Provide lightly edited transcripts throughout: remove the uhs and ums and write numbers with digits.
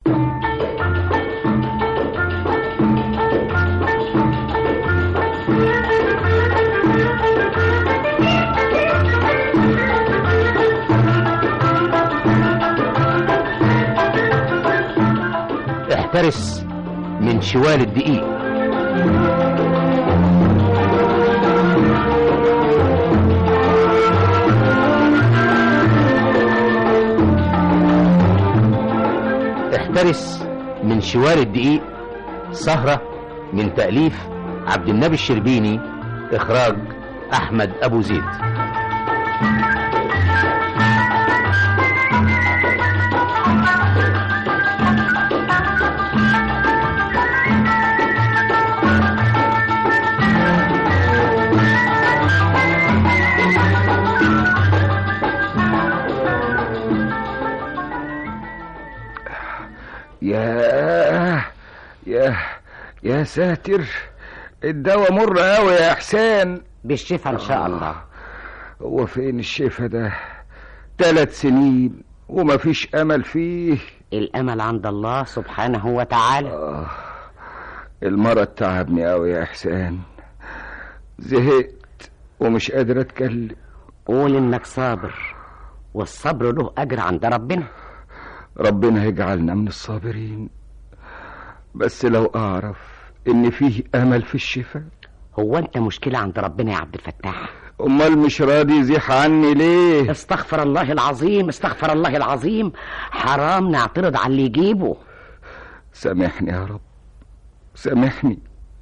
احترس من شوال الدقيق. احترس من شوال الدقيق، سهرة من تأليف عبد النبي الشربيني، إخراج أحمد أبو زيد. يا ساتر، الدواء مر قوي يا حسين. بالشفا ان شاء الله. هو فين الشفا ده؟ 3 سنين ومفيش امل فيه. الامل عند الله سبحانه وتعالى. المرض تعبني قوي يا حسين، زهقت ومش قادر اتكلم. قول انك صابر، والصبر له اجر عند ربنا. ربنا يجعلنا من الصابرين، بس لو اعرف ان فيه امل في الشفاء. هو انت مشكلة عند ربنا يا عبد الفتاح؟ امال مش راضي يزيح عني ليه؟ استغفر الله العظيم، استغفر الله العظيم، حرام نعترض على اللي يجيبه. سامحني يا رب، سامحني.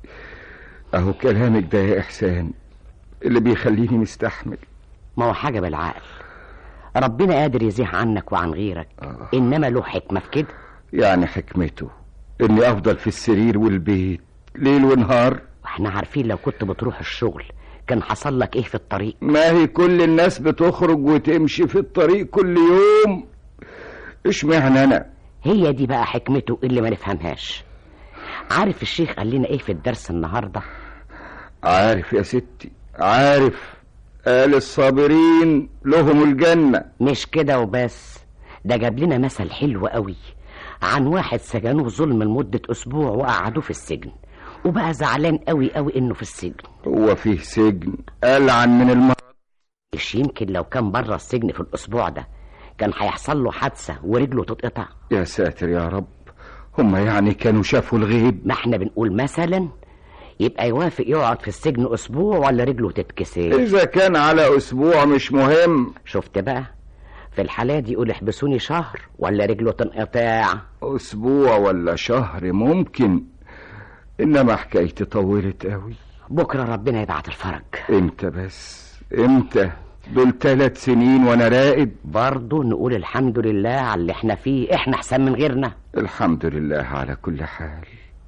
اهو كلامك ده يا احسان اللي بيخليني مستحمل. ما هو حاجة بالعقل، ربنا قادر يزيح عنك وعن غيرك. انما له حكمة في كده. يعني حكمته اني افضل في السرير والبيت ليل ونهار؟ واحنا عارفين لو كنت بتروح الشغل كان حصل لك ايه في الطريق. ما هي كل الناس بتخرج وتمشي في الطريق كل يوم، اشمعنى انا؟ هي دي بقى حكمته اللي ما نفهمهاش. عارف الشيخ قال لنا ايه في الدرس النهاردة؟ عارف يا ستي، عارف. قال الصابرين لهم الجنة. مش كده وبس، ده جاب لنا مثل حلو قوي عن واحد سجنوه ظلم لمدة أسبوع وقعدوه في السجن، وبقى زعلان قوي قوي انه في السجن. هو فيه سجن ألعن من المرض؟ مش يمكن لو كان بره السجن في الأسبوع ده كان هيحصل له حادثة ورجله تتقطع؟ يا ساتر يا رب، هم يعني كانوا شافوا الغيب؟ ما احنا بنقول مثلا، يبقى يوافق يقعد في السجن أسبوع ولا رجله تتكسر؟ إذا كان على أسبوع مش مهم. شفت بقى، في الحالة دي يقول احبسوني شهر ولا رجله تنقطع. أسبوع ولا شهر ممكن، إنما حكايتي طولت قوي. بكرة ربنا يبعت الفرج. امتى بس؟ امتى؟ دول 3 سنين وانا راقد. برضو نقول الحمد لله على اللي احنا فيه، احنا احسن من غيرنا. الحمد لله على كل حال.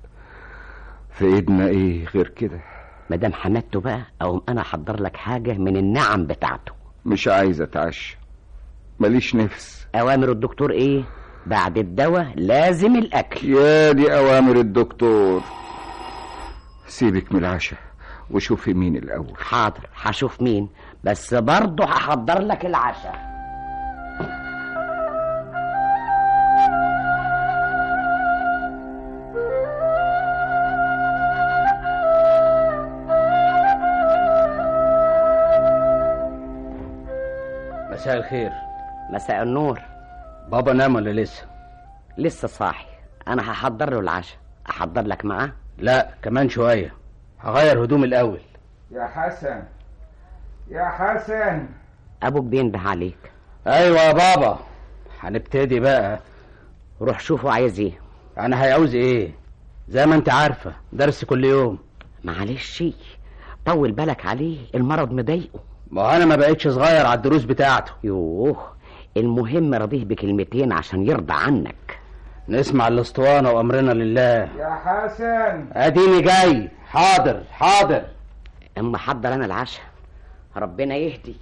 في ايدنا ايه غير كده؟ مدام حمدته بقى او انا احضر لك حاجة من النعم بتاعته. مش عايز اتعشى، ماليش نفس. اوامر الدكتور ايه؟ بعد الدواء لازم الاكل. يا دي اوامر الدكتور. سيبك من العشاء وشوفي مين الاول. حاضر، هشوف مين، بس برضه هحضر لك العشاء. مساء الخير. مساء النور. بابا نام ولا لسه؟ لسه صاحي. انا هحضر له العشاء. احضر لك معاه؟ لا، كمان شوية، هغير هدوم الاول. يا حسن، يا حسن. ابوك بينده عليك. ايوه يا بابا، هنبتدي بقى. روح شوفه عايز ايه. انا هيعوز ايه؟ زي ما انت عارفة درس كل يوم. معلش طول بالك عليه، المرض مضايقه. ما انا ما بقتش صغير على الدروس بتاعته. يوه، المهم رضيه بكلمتين عشان يرضى عنك. نسمع الاسطوانة وامرنا لله. يا حسن اديني جاي. حاضر حاضر. اما حضر انا العشاء، ربنا يهدي.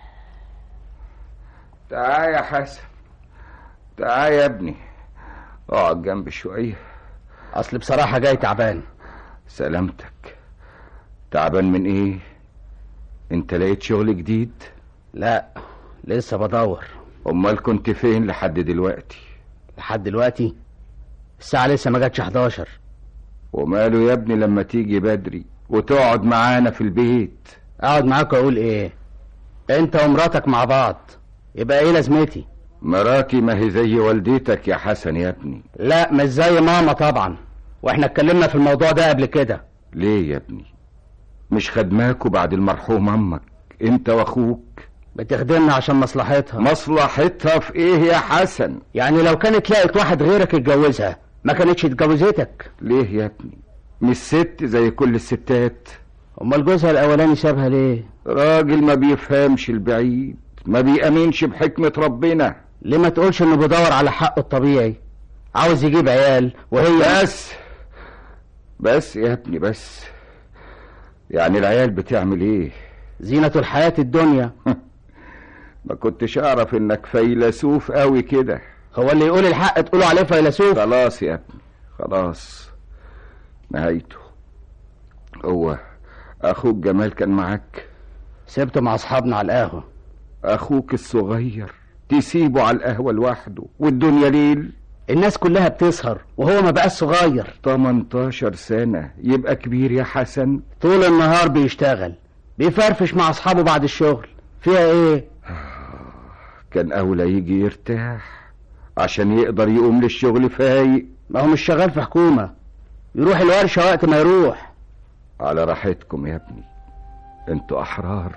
تعال يا حسن، تعال يا ابني، اقعد جنبي شوية. اصل بصراحة جاي تعبان. سلامتك. تعبان من ايه؟ انت لقيت شغل جديد؟ لا، لسه بدور. امال كنت فين لحد دلوقتي؟ لحد دلوقتي الساعة لسه ما جاتش 11. وماله يا ابني لما تيجي بدري وتقعد معانا في البيت؟ اقعد معاك واقول ايه؟ انت ومراتك مع بعض، يبقى ايه لازمتي؟ مراتي ما هي زي والدتك يا حسن يا ابني. لا مش زي ماما طبعا، واحنا اتكلمنا في الموضوع ده قبل كده. ليه يا ابني؟ مش خدماكوا بعد المرحوم امك انت واخوك؟ بتخدمنا عشان مصلحتها. مصلحتها في ايه يا حسن؟ يعني لو كانت لقت واحد غيرك اتجوزها ما كانتش اتجوزتك. ليه يا ابني؟ مش ست زي كل الستات؟ امال جوزها الاولاني سابها ليه؟ راجل ما بيفهمش البعيد، ما بيأمنش بحكمة ربنا. ليه ما تقولش انه بيدور على حقه الطبيعي، عاوز يجيب عيال وهي بس يا ابني بس. يعني العيال بتعمل ايه؟ زينة الحياة الدنيا. ما كنتش اعرف انك فيلسوف قوي كده. هو اللي يقول الحق تقولوا عليه فيلسوف؟ خلاص يا ابني خلاص، نهايته. هو اخوك جمال كان معاك؟ سبته مع اصحابنا على القهوة. اخوك الصغير تسيبه على القهوة لوحده والدنيا ليل؟ الناس كلها بتسهر وهو ما بقاش صغير. 18 سنة يبقى كبير يا حسن. طول النهار بيشتغل، بيفرفش مع اصحابه بعد الشغل، فيها ايه؟ كان اولى يجي يرتاح عشان يقدر يقوم للشغل فايق. ما هو مش شغال في حكومة، يروح الورشة وقت ما يروح. على راحتكم يا ابني، انتوا احرار.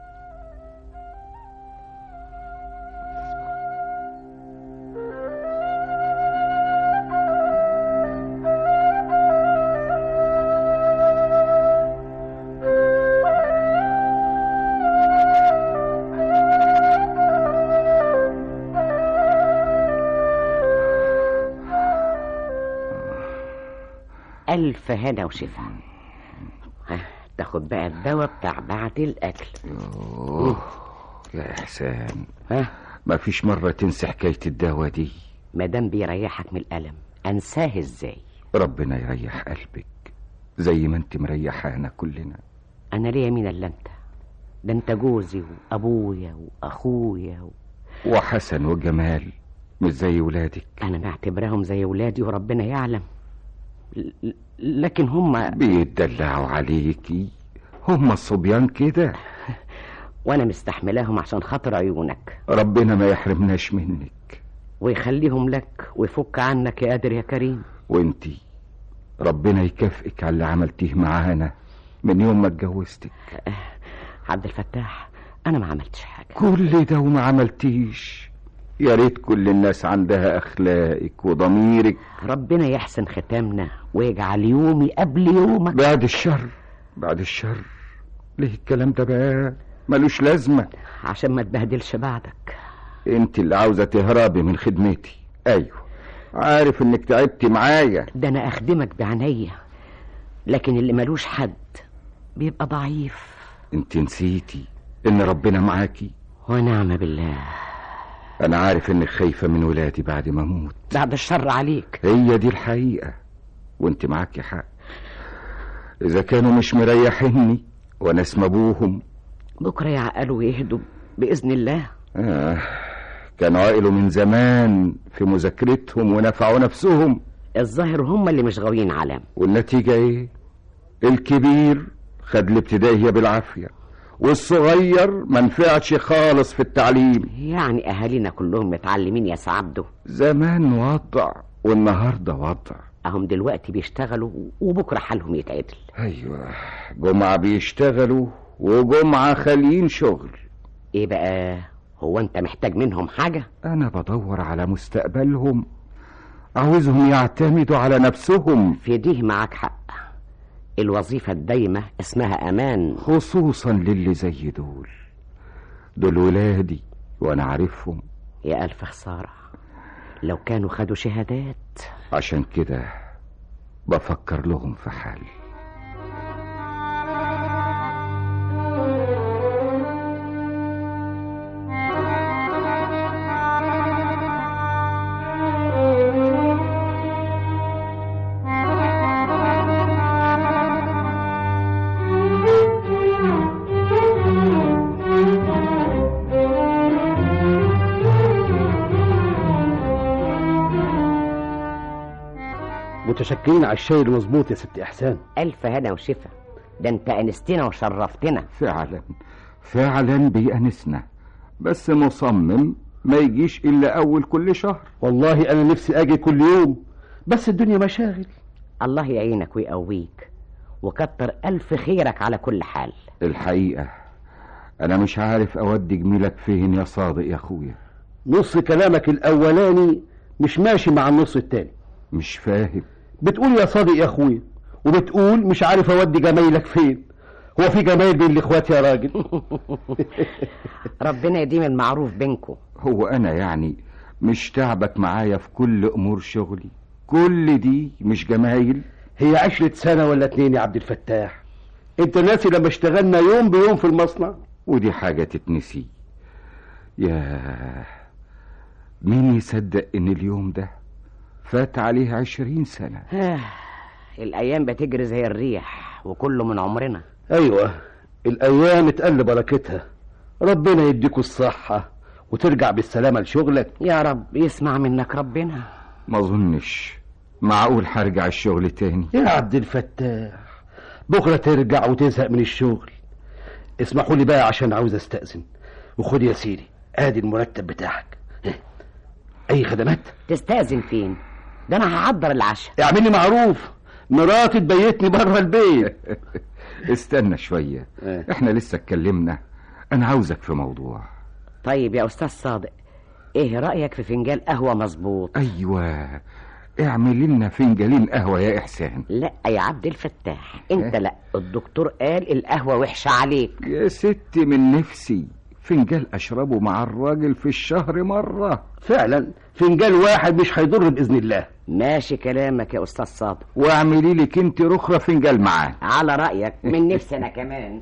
ألف هنا وشفا. تاخد بقى الدواء بتاع بعد الأكل. يا إحسان، ما فيش مرة تنسى حكاية الدواء دي. مادام بيريحك من الألم أنساه إزاي؟ ربنا يريح قلبك زي ما انت مريحانا كلنا. أنا ليا مين إلا أنت؟ ده أنت جوزي وأبويا وأخويا وحسن وجمال مش زي ولادك. أنا بعتبرهم زي ولادي وربنا يعلم، لكن هم بيتدلعوا عليكي، هم الصبيان كده. وانا مستحملاهم عشان خاطر عيونك. ربنا ما يحرمناش منك ويخليهم لك ويفك عنك يا قادر يا كريم. وانتي ربنا يكافئك على اللي عملتيه معانا من يوم ما اتجوزتك. عبد الفتاح انا ما عملتش حاجة. كل ده وما عملتيش؟ يا ريت كل الناس عندها اخلاقك وضميرك. ربنا يحسن ختامنا ويجعل يومي قبل يومك. بعد الشر بعد الشر. ليه الكلام ده بقى؟ ملوش لازمة. عشان ما تبهدلش بعدك. انت اللي عاوزة تهربي من خدمتي. ايوه عارف انك تعبتي معايا. ده انا اخدمك بعناية، لكن اللي ملوش حد بيبقى ضعيف. انت نسيتي ان ربنا معاكي؟ ونعم بالله. انا عارف انك خايفة من ولادي بعد ما اموت. بعد الشر عليك. هي دي الحقيقة وانت معاكي حق. اذا كانوا مش مريحيني وانا اسم ابوهم، بكرة يعقلوا ويهدوا بإذن الله. كانوا عقلوا من زمان في مذاكرتهم ونفعوا نفسهم. الظاهر هم اللي مش غاويين علام. والنتيجة ايه؟ الكبير خد الابتدائية بالعافية والصغير ما نفعش خالص في التعليم. يعني اهالينا كلهم متعلمين يا سعبده. زمان وضع والنهاردة وضع. اهم دلوقتي بيشتغلوا وبكرة حالهم يتعدل. ايوه جمعة بيشتغلوا وجمعة خاليين شغل. ايه بقى؟ هو انت محتاج منهم حاجة؟ انا بدور على مستقبلهم، عاوزهم يعتمدوا على نفسهم. في ديه معاك حق. الوظيفة الدايمة اسمها امان، خصوصا للي زي دول ولادي وانا عارفهم. يا الف خسارة لو كانوا خدوا شهادات. عشان كده بفكر لهم في حل. متشكرين على الشاي المظبوط يا ست احسان. الف هنا وشفا، ده انت انستنا وشرفتنا. فعلا بيأنسنا، بس مصمم ما يجيش الا اول كل شهر. والله انا نفسي اجي كل يوم، بس الدنيا مشاغل. الله يعينك ويقويك وكتر الف خيرك على كل حال. الحقيقة انا مش عارف اودي جميلك فين يا صادق يا اخويا. نص كلامك الاولاني مش ماشي مع النص التاني. مش فاهم. بتقول يا صادق يا اخويا وبتقول مش عارف اودي جمايلك فين. هو في جمايل بين الاخوات يا راجل؟ ربنا يديم المعروف بينكم. هو انا يعني مش تعبك معايا في كل امور شغلي؟ كل دي مش جمايل؟ هي 10 سنة ولا 2 يا عبد الفتاح؟ انت ناسي لما اشتغلنا يوم بيوم في المصنع؟ ودي حاجة تتنسي؟ ياه، مين يصدق ان اليوم ده فات عليه 20 سنة؟ الايام بتجري زي الريح وكله من عمرنا. ايوه، الايام اتقل بركتها. ربنا يديكوا الصحة وترجع بالسلامة لشغلك. يا رب يسمع منك ربنا. ما اظنش معقول هرجع الشغل تاني يا عبد الفتاح. بكرة ترجع وتزهق من الشغل. اسمحوا لي بقى عشان عاوز استأذن. وخد يا سيدي ادي المرتب بتاعك. اي خدمات؟ تستأذن فين؟ ده انا هحضر العشاء. اعملي معروف، مراتي تبيتني بره البيت. استنى شوية، احنا لسه اتكلمنا. انا عاوزك في موضوع. طيب يا استاذ صادق، ايه رأيك في فنجان قهوة مظبوط؟ ايوه، اعمل لنا فنجانين قهوة يا احسان. لا يا عبد الفتاح، انت لا، الدكتور قال القهوة وحشة عليك. يا ستي من نفسي فنجان اشربه مع الراجل في الشهر مرة. فعلا فنجان واحد مش هيضر بإذن الله. ماشي كلامك يا استاذ صادق. واعملي لك انت رخرة فنجان معاه. على رأيك، من نفسي انا كمان.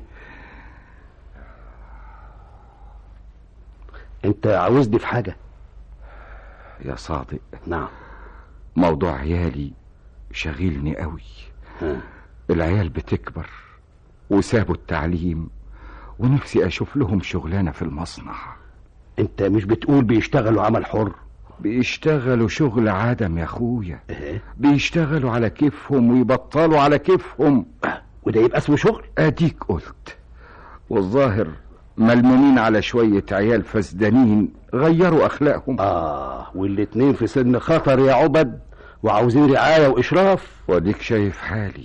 انت عاوزني في حاجة يا صادق؟ نعم. موضوع عيالي شغيلني قوي. العيال بتكبر وسابوا التعليم، ونفسي اشوف لهم شغلانة في المصنع. انت مش بتقول بيشتغلوا عمل حر؟ بيشتغلوا شغل عدم يا اخويا. بيشتغلوا على كيفهم ويبطلوا على كيفهم. وده يبقى اسمه شغل؟ اديك قلت. والظاهر ملمومين على شوية عيال فسدانين غيروا اخلاقهم. والاتنين في سن خطر يا عبد، وعاوزين رعاية واشراف. واديك شايف حالي.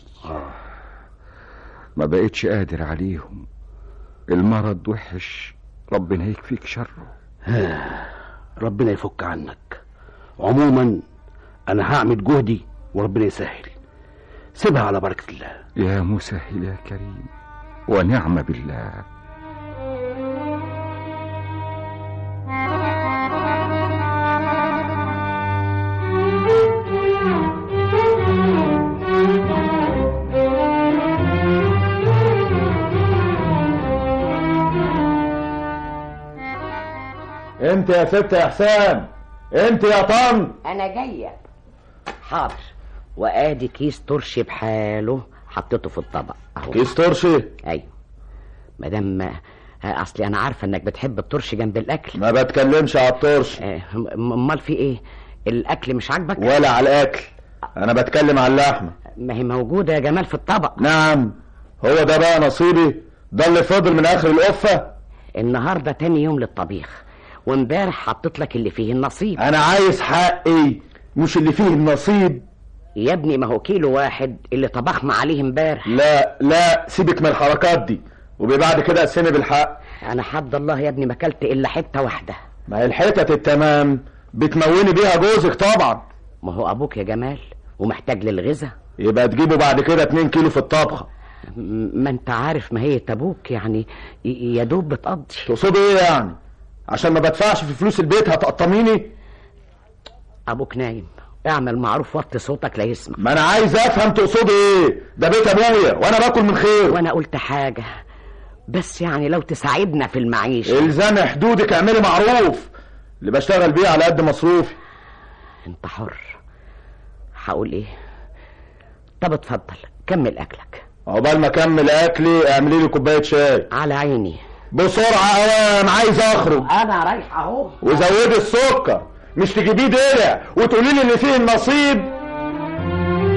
ما بقتش قادر عليهم. المرض وحش، ربنا يكفيك شره. ربنا يفك عنك. عموما انا هعمل جهدي وربنا يسهل. سيبها على بركة الله. يا مسهل يا كريم، ونعم بالله. انت يا ست يا حسام، انت يا طن. انا جاية. حاضر. وادي كيس ترشي بحاله حطيته في الطبق اهو. كيس ترشي؟ ايوه، مادام اصلي انا عارفه انك بتحب الترشي جنب الاكل. ما بتكلمش على الترشي. امال في ايه؟ الاكل مش عاجبك؟ ولا على الاكل، انا بتكلم على اللحمه. ما هي موجوده يا جمال في الطبق. نعم، هو ده بقى نصيبي؟ ده اللي فضل من اخر القفه؟ النهارده تاني يوم للطبيخ، وامبارح حطيت لك اللي فيه النصيب. انا عايز حقي مش اللي فيه النصيب يا ابني. ما هو كيلو واحد اللي طبخنا عليه امبارح. لا سيبك من الحركات دي، وبعد كده قسمي بالحق. انا حد الله يا ابني ما اكلت الا حته واحده. ما هي الحتت التمام بتموني بيها جوزك طبعا. ما هو ابوك يا جمال ومحتاج للغذاء. يبقى تجيبه بعد كده 2 كيلو في الطبخه. ما انت عارف ما هي ابوك يعني يا دوب بتقضي. تقصدي ايه يعني؟ عشان ما بدفعش في فلوس البيت هتقطميني؟ ابوك نايم، اعمل معروف وطي صوتك لا يسمع. ما انا عايز افهم تقصدي ايه. ده بيت ابويا وانا باكل من خير. وانا قلت حاجه بس يعني لو تساعدنا في المعيشه. الزمي حدودك، اعملي معروف. اللي بشتغل بيه على قد مصروفي. انت حر. هقول ايه؟ طب اتفضل كمل اكلك. عقبال ما اكمل اكلي اعملي لي كوبايه شاي. على عيني. بسرعه اوام، عايز اخرج. انا رايح اهو. وزودي السكر، مش تجيبيه درع وتقولي لي اللي فيه النصيب.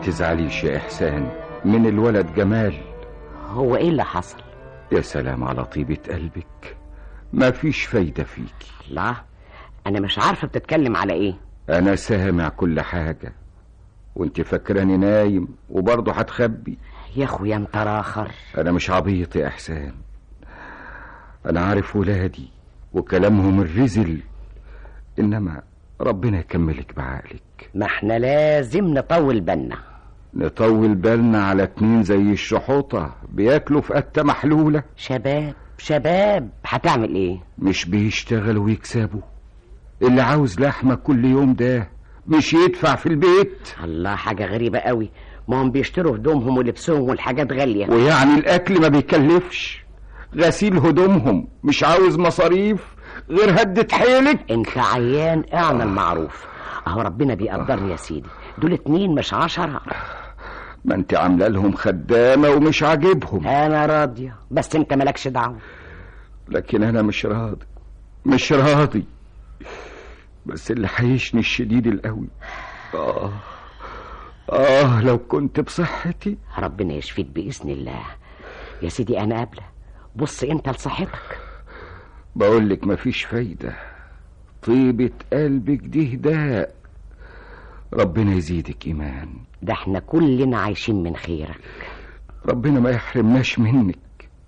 تزعليش يا إحسان من الولد جمال. هو ايه اللي حصل؟ يا سلام على طيبة قلبك، ما فيش فايدة فيكي. لا انا مش عارفة بتتكلم على ايه. أنا سامع كل حاجة، وانت فاكراني نايم وبرضه هتخبي. يا اخويا انت راخر. أنا مش عبيط يا إحسان، أنا عارف ولادي وكلامهم الرزل، إنما ربنا يكملك بعقلك. ما احنا لازم نطول بالنا. نطول بالنا على 2 زي الشحوطة بياكلوا في قتة محلولة؟ شباب هتعمل ايه؟ مش بيشتغلوا ويكسبوا؟ اللي عاوز لحمة كل يوم ده مش يدفع في البيت؟ الله، حاجة غريبة قوي. ما هم بيشتروا هدومهم ولبسهم والحاجات غالية. ويعني الأكل ما بيكلفش؟ غسيل هدومهم مش عاوز مصاريف غير هدة حيلك. انت عيان، اعمل معروف. اهو ربنا بيقدرني يا سيدي، دول 2 مش 10. ما انت عامله لهم خدامة ومش عاجبهم. انا راضية، بس انت مالكش دعوة. لكن انا مش راضي. بس اللي حيشني الشديد القوي، لو كنت بصحتي. ربنا يشفيك بإذن الله يا سيدي. انا قابلة، بص انت لصحتك. بقولك مفيش فايدة، طيبة قلبك دي هداء. ربنا يزيدك إيمان. ده احنا كلنا عايشين من خيرك. ربنا ما يحرمناش منك.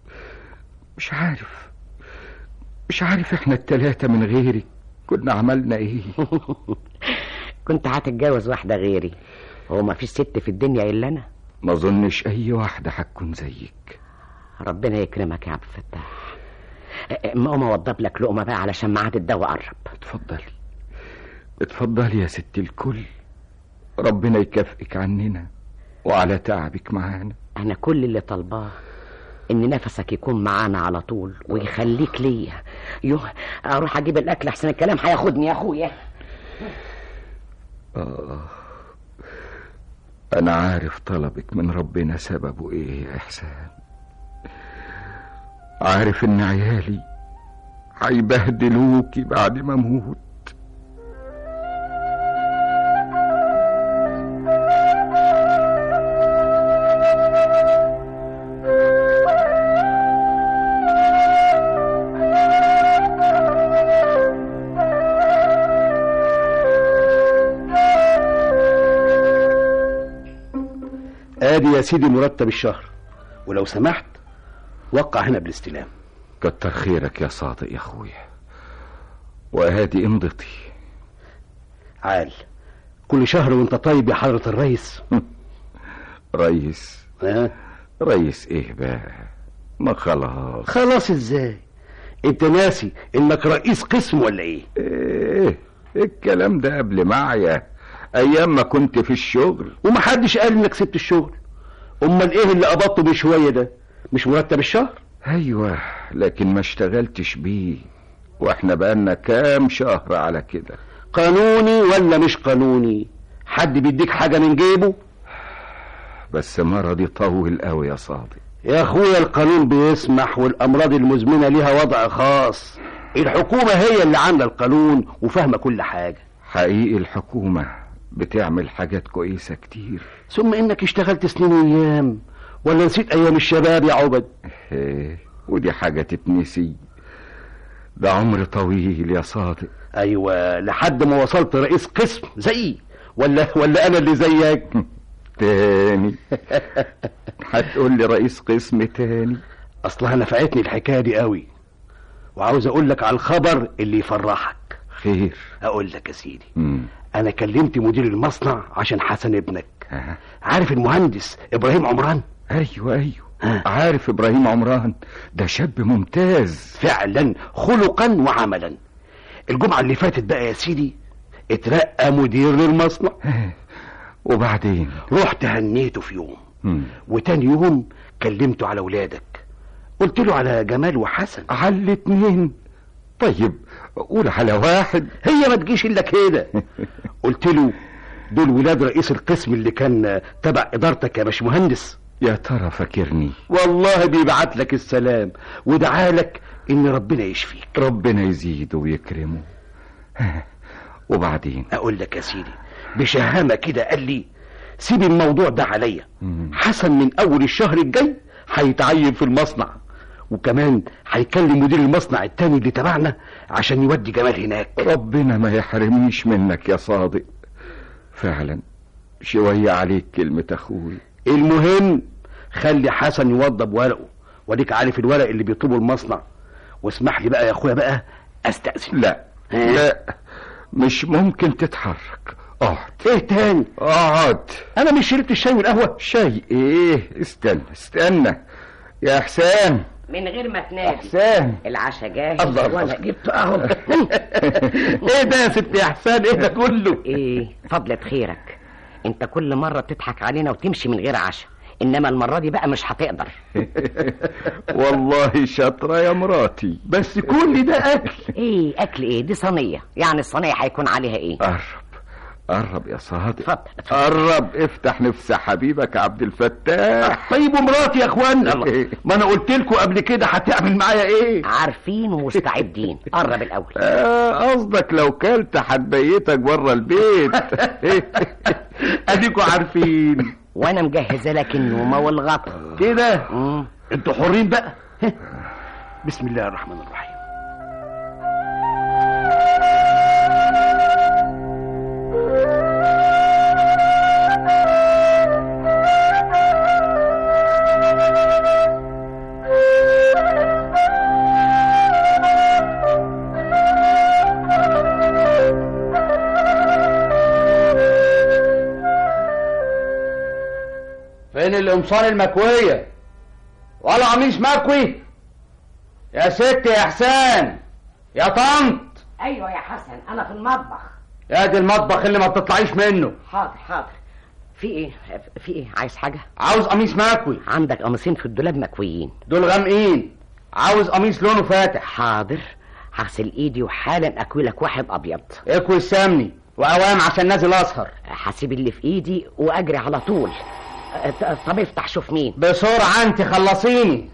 مش عارف احنا ال3 من غيرك كنا عملنا ايه. كنت هتتجوز واحدة غيري. هو ما فيش ست في الدنيا إلا أنا. ما ظنش أي واحدة هتكون زيك. ربنا يكرمك يا عبد الفتاح. ما اوضب لك لقمة بقى علشان ميعاد الدواء قرب. اتفضلي يا ست الكل. ربنا يكافئك عننا وعلى تعبك معانا. أنا كل اللي طالباه إن نفسك يكون معانا على طول ويخليك ليا. أروح أجيب الأكل أحسن الكلام هياخدني يا أخويا. أنا عارف طلبك من ربنا سببه إيه يا إحسان. عارف إن عيالي هيبهدلوكي بعد ما أموت. ادي يا سيدي مرتب الشهر، ولو سمحت وقع هنا بالاستلام. كتر خيرك يا صادق يا اخويا، وهادي امضتي. عال، كل شهر وانت طيب يا حضرة الرئيس. رئيس؟ رئيس ايه بقى؟ ما خلاص ازاي؟ انت ناسي انك رئيس قسم ولا ايه؟ ايه الكلام ده قبل معايا، ايام ما كنت في الشغل. ومحدش قال انك سبت الشغل. امال ايه اللي قبضته بشوية ده؟ مش مرتب الشهر؟ ايوه، لكن ما اشتغلتش بيه، واحنا بقالنا كام شهر على كده. قانوني ولا مش قانوني؟ حد بيديك حاجة من جيبه؟ بس مرضي طول قوي يا صادق. يا اخويا القانون بيسمح، والامراض المزمنة ليها وضع خاص. الحكومة هي اللي عاملة القانون وفاهمة كل حاجة. حقيقي الحكومة بتعمل حاجات كويسة كتير. ثم انك اشتغلت سنين وايام، ولا نسيت ايام الشباب يا عبد؟ ودي حاجة تتنسي؟ ده عمر طويل يا صادق. ايوه، لحد ما وصلت رئيس قسم زيي، ولا انا اللي زيك تاني؟ هتقول لي رئيس قسم تاني؟ اصلها نفعتني الحكاية دي قوي، وعاوز اقول لك على الخبر اللي يفرحك. خير؟ اقول لك يا سيدي. انا كلمت مدير المصنع عشان حسن ابنك. عارف المهندس ابراهيم عمران؟ ايوه عارف ابراهيم عمران، ده شاب ممتاز فعلا، خلقا وعملا. الجمعة اللي فاتت بقى يا سيدي اترقى مدير للمصنع. وبعدين رحت هنيته في يوم، وتاني يوم كلمته على ولادك. قلت له على جمال وحسن. على الاتنين؟ طيب قول على واحد. هي ما تجيش الا كده. قلت له دول ولاد رئيس القسم اللي كان تبع ادارتك يا باشمهندس. يا ترى فاكرني؟ والله بيبعت لك السلام ودعالك ان ربنا يشفيك. ربنا يزيده سيب الموضوع ده عليا. حسن من اول الشهر الجاي هيتعين في المصنع، وكمان هيكلم مدير المصنع التاني اللي تبعنا عشان يودي جمال هناك. ربنا ما يحرمنيش منك يا صادق، فعلا شوية عليك كلمة اخوي. المهم خلي حسن يوضب ورقه، وديك عارف الورق اللي بيطلبه المصنع. واسمح لي بقى يا اخويا بقى استأذن. لا لا، مش ممكن تتحرك. اقعد. ايه تاني؟ اقعد. انا مش شربت الشاي والقهوة. شاي ايه؟ استنى يا احسان. من غير ما تنادي احسان، العشاء جاهز. الله وانا جبت اهو. ايه ده يا ست يا احسان؟ ايه ده كله؟ ايه فضلة خيرك، انت كل مرة بتضحك علينا وتمشي من غير عشاء، انما المرة دي بقى مش هتقدر. والله شاطرة يا مراتي. بس كل ده اكل. ايه اكل ايه؟ دي صينية، يعني الصينية هيكون عليها ايه؟ قرب يا صادق. اتفضل. قرب، افتح نفس حبيبك عبد الفتاح. طيب ومراتي يا اخوانا؟ ما انا قلت لكم قبل كده هتعمل معايا ايه. عارفين ومستعدين. قرب الاول. قصدك لو كلت هتبيتك بره البيت. اديكوا عارفين. وانا مجهزه لك النومه والغطا كده. انتوا حرين بقى. بسم الله الرحمن الرحيم. فين القمصان المكوية ولا قميص مكوي؟ يا ست يا احسان، يا طنط. ايوه يا حسن، انا في المطبخ. يا دي المطبخ اللي ما بتطلعيش منه. حاضر. في ايه عايز حاجه؟ عاوز قميص مكوي. عندك قميصين في الدولاب مكويين. دول غامقين، عاوز قميص لونه فاتح. حاضر، هغسل ايدي وحالا اكوي لك واحد ابيض. اكوي السمني وقوام عشان نازل اسهر. هسيب اللي في ايدي واجري على طول. طب افتح شوف مين. بسرعه انت خلصيني.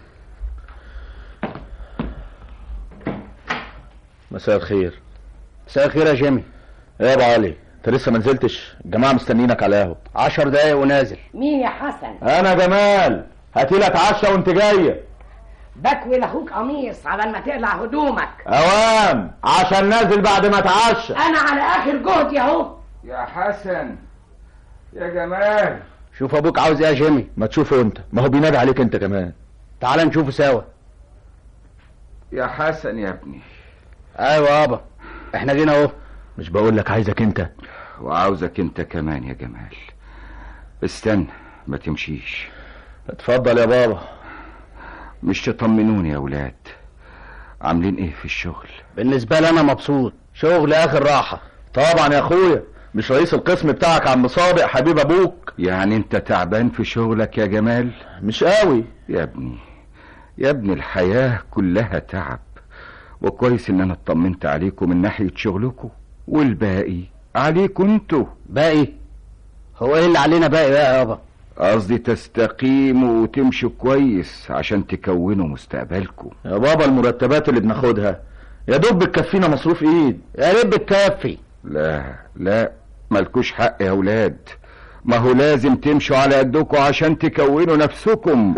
مساء الخير. مساء الخير يا جيمي. ايه يا ابو علي، انت لسه ما نزلتش؟ الجماعه مستنيينك على القهوه. 10 دقايق ونازل. مين يا حسن؟ انا جمال، هاتيلك عشا وانت جايه. بكوي لاخوك قميص على ما تقلع هدومك. اوام عشان نازل بعد ما اتعشى. انا على اخر جهدي اهو. يا حسن يا جمال. شوف ابوك عاوز ايه يا جيمي. ما تشوفه انت، ما هو بينادي عليك انت كمان. تعال نشوفه سوا. يا حسن يا ابني. ايوه يابا، احنا جينا اهو. مش بقول لك عايزك انت؟ وعاوزك انت كمان يا جمال. استنى ما تمشيش. اتفضل يا بابا. مش تطمنوني يا ولاد، عاملين ايه في الشغل؟ بالنسبه لي انا مبسوط، شغل اخر راحه. طبعا يا اخويا، مش رئيس القسم بتاعك عم صادق حبيب ابوك؟ يعني انت تعبان في شغلك يا جمال؟ مش قوي يا ابني الحياة كلها تعب، وكويس ان انا اطمنت عليكم من ناحية شغلكم، والباقي عليكم انتوا. باقي؟ هو ايه اللي علينا باقي بقى يابا؟ قصدي تستقيموا وتمشوا كويس عشان تكونوا مستقبلكم. يا بابا المرتبات اللي بناخدها يا دوب بتكفينا مصروف ايد. يا ريت بتكفي. لا مالكوش حق يا ولاد، ما هو لازم تمشوا على قدكم عشان تكونوا نفسكم.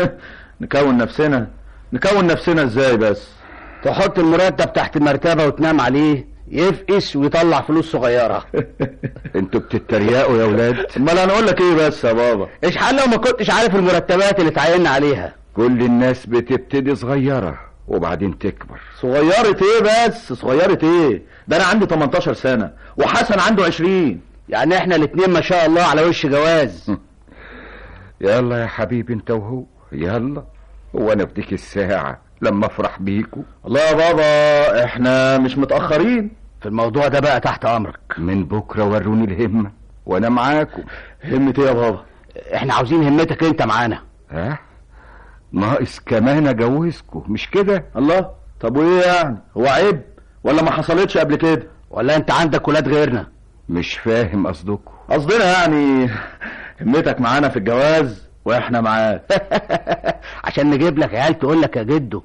نكون نفسنا ازاي بس؟ تحط المرتب تحت المرتبة وتنام عليه يفقس ويطلع فلوس صغيرة. انتوا بتتريقوا يا ولاد. امال انا اقول لك ايه بس يا بابا؟ ايش حال لو ما كنتش عارف المرتبات اللي اتعيننا عليها؟ كل الناس بتبتدي صغيرة وبعدين تكبر. صغيرة ايه بس؟ صغيرة ايه؟ ده انا عندي 18 سنة وحسن عنده 20. يعني احنا الاتنين ما شاء الله على وش جواز. يلا يا حبيبي انت وهو، يلا. هو انا بديك الساعة لما افرح بيكو؟ الله يا بابا، احنا مش متأخرين في الموضوع ده بقى، تحت امرك. من بكرة وروني الهمة وانا معاكم. همة ايه يا بابا؟ احنا عاوزين همتك انت معانا. ها؟ ناقص كمان اجوزكم مش كده؟ الله، طب وايه يعني؟ هو عيب ولا ما حصلتش قبل كده؟ ولا انت عندك ولاد غيرنا؟ مش فاهم قصدكم. قصدنا يعني همتك معانا في الجواز واحنا معاك. عشان نجيب لك عيال تقول لك يا جدو.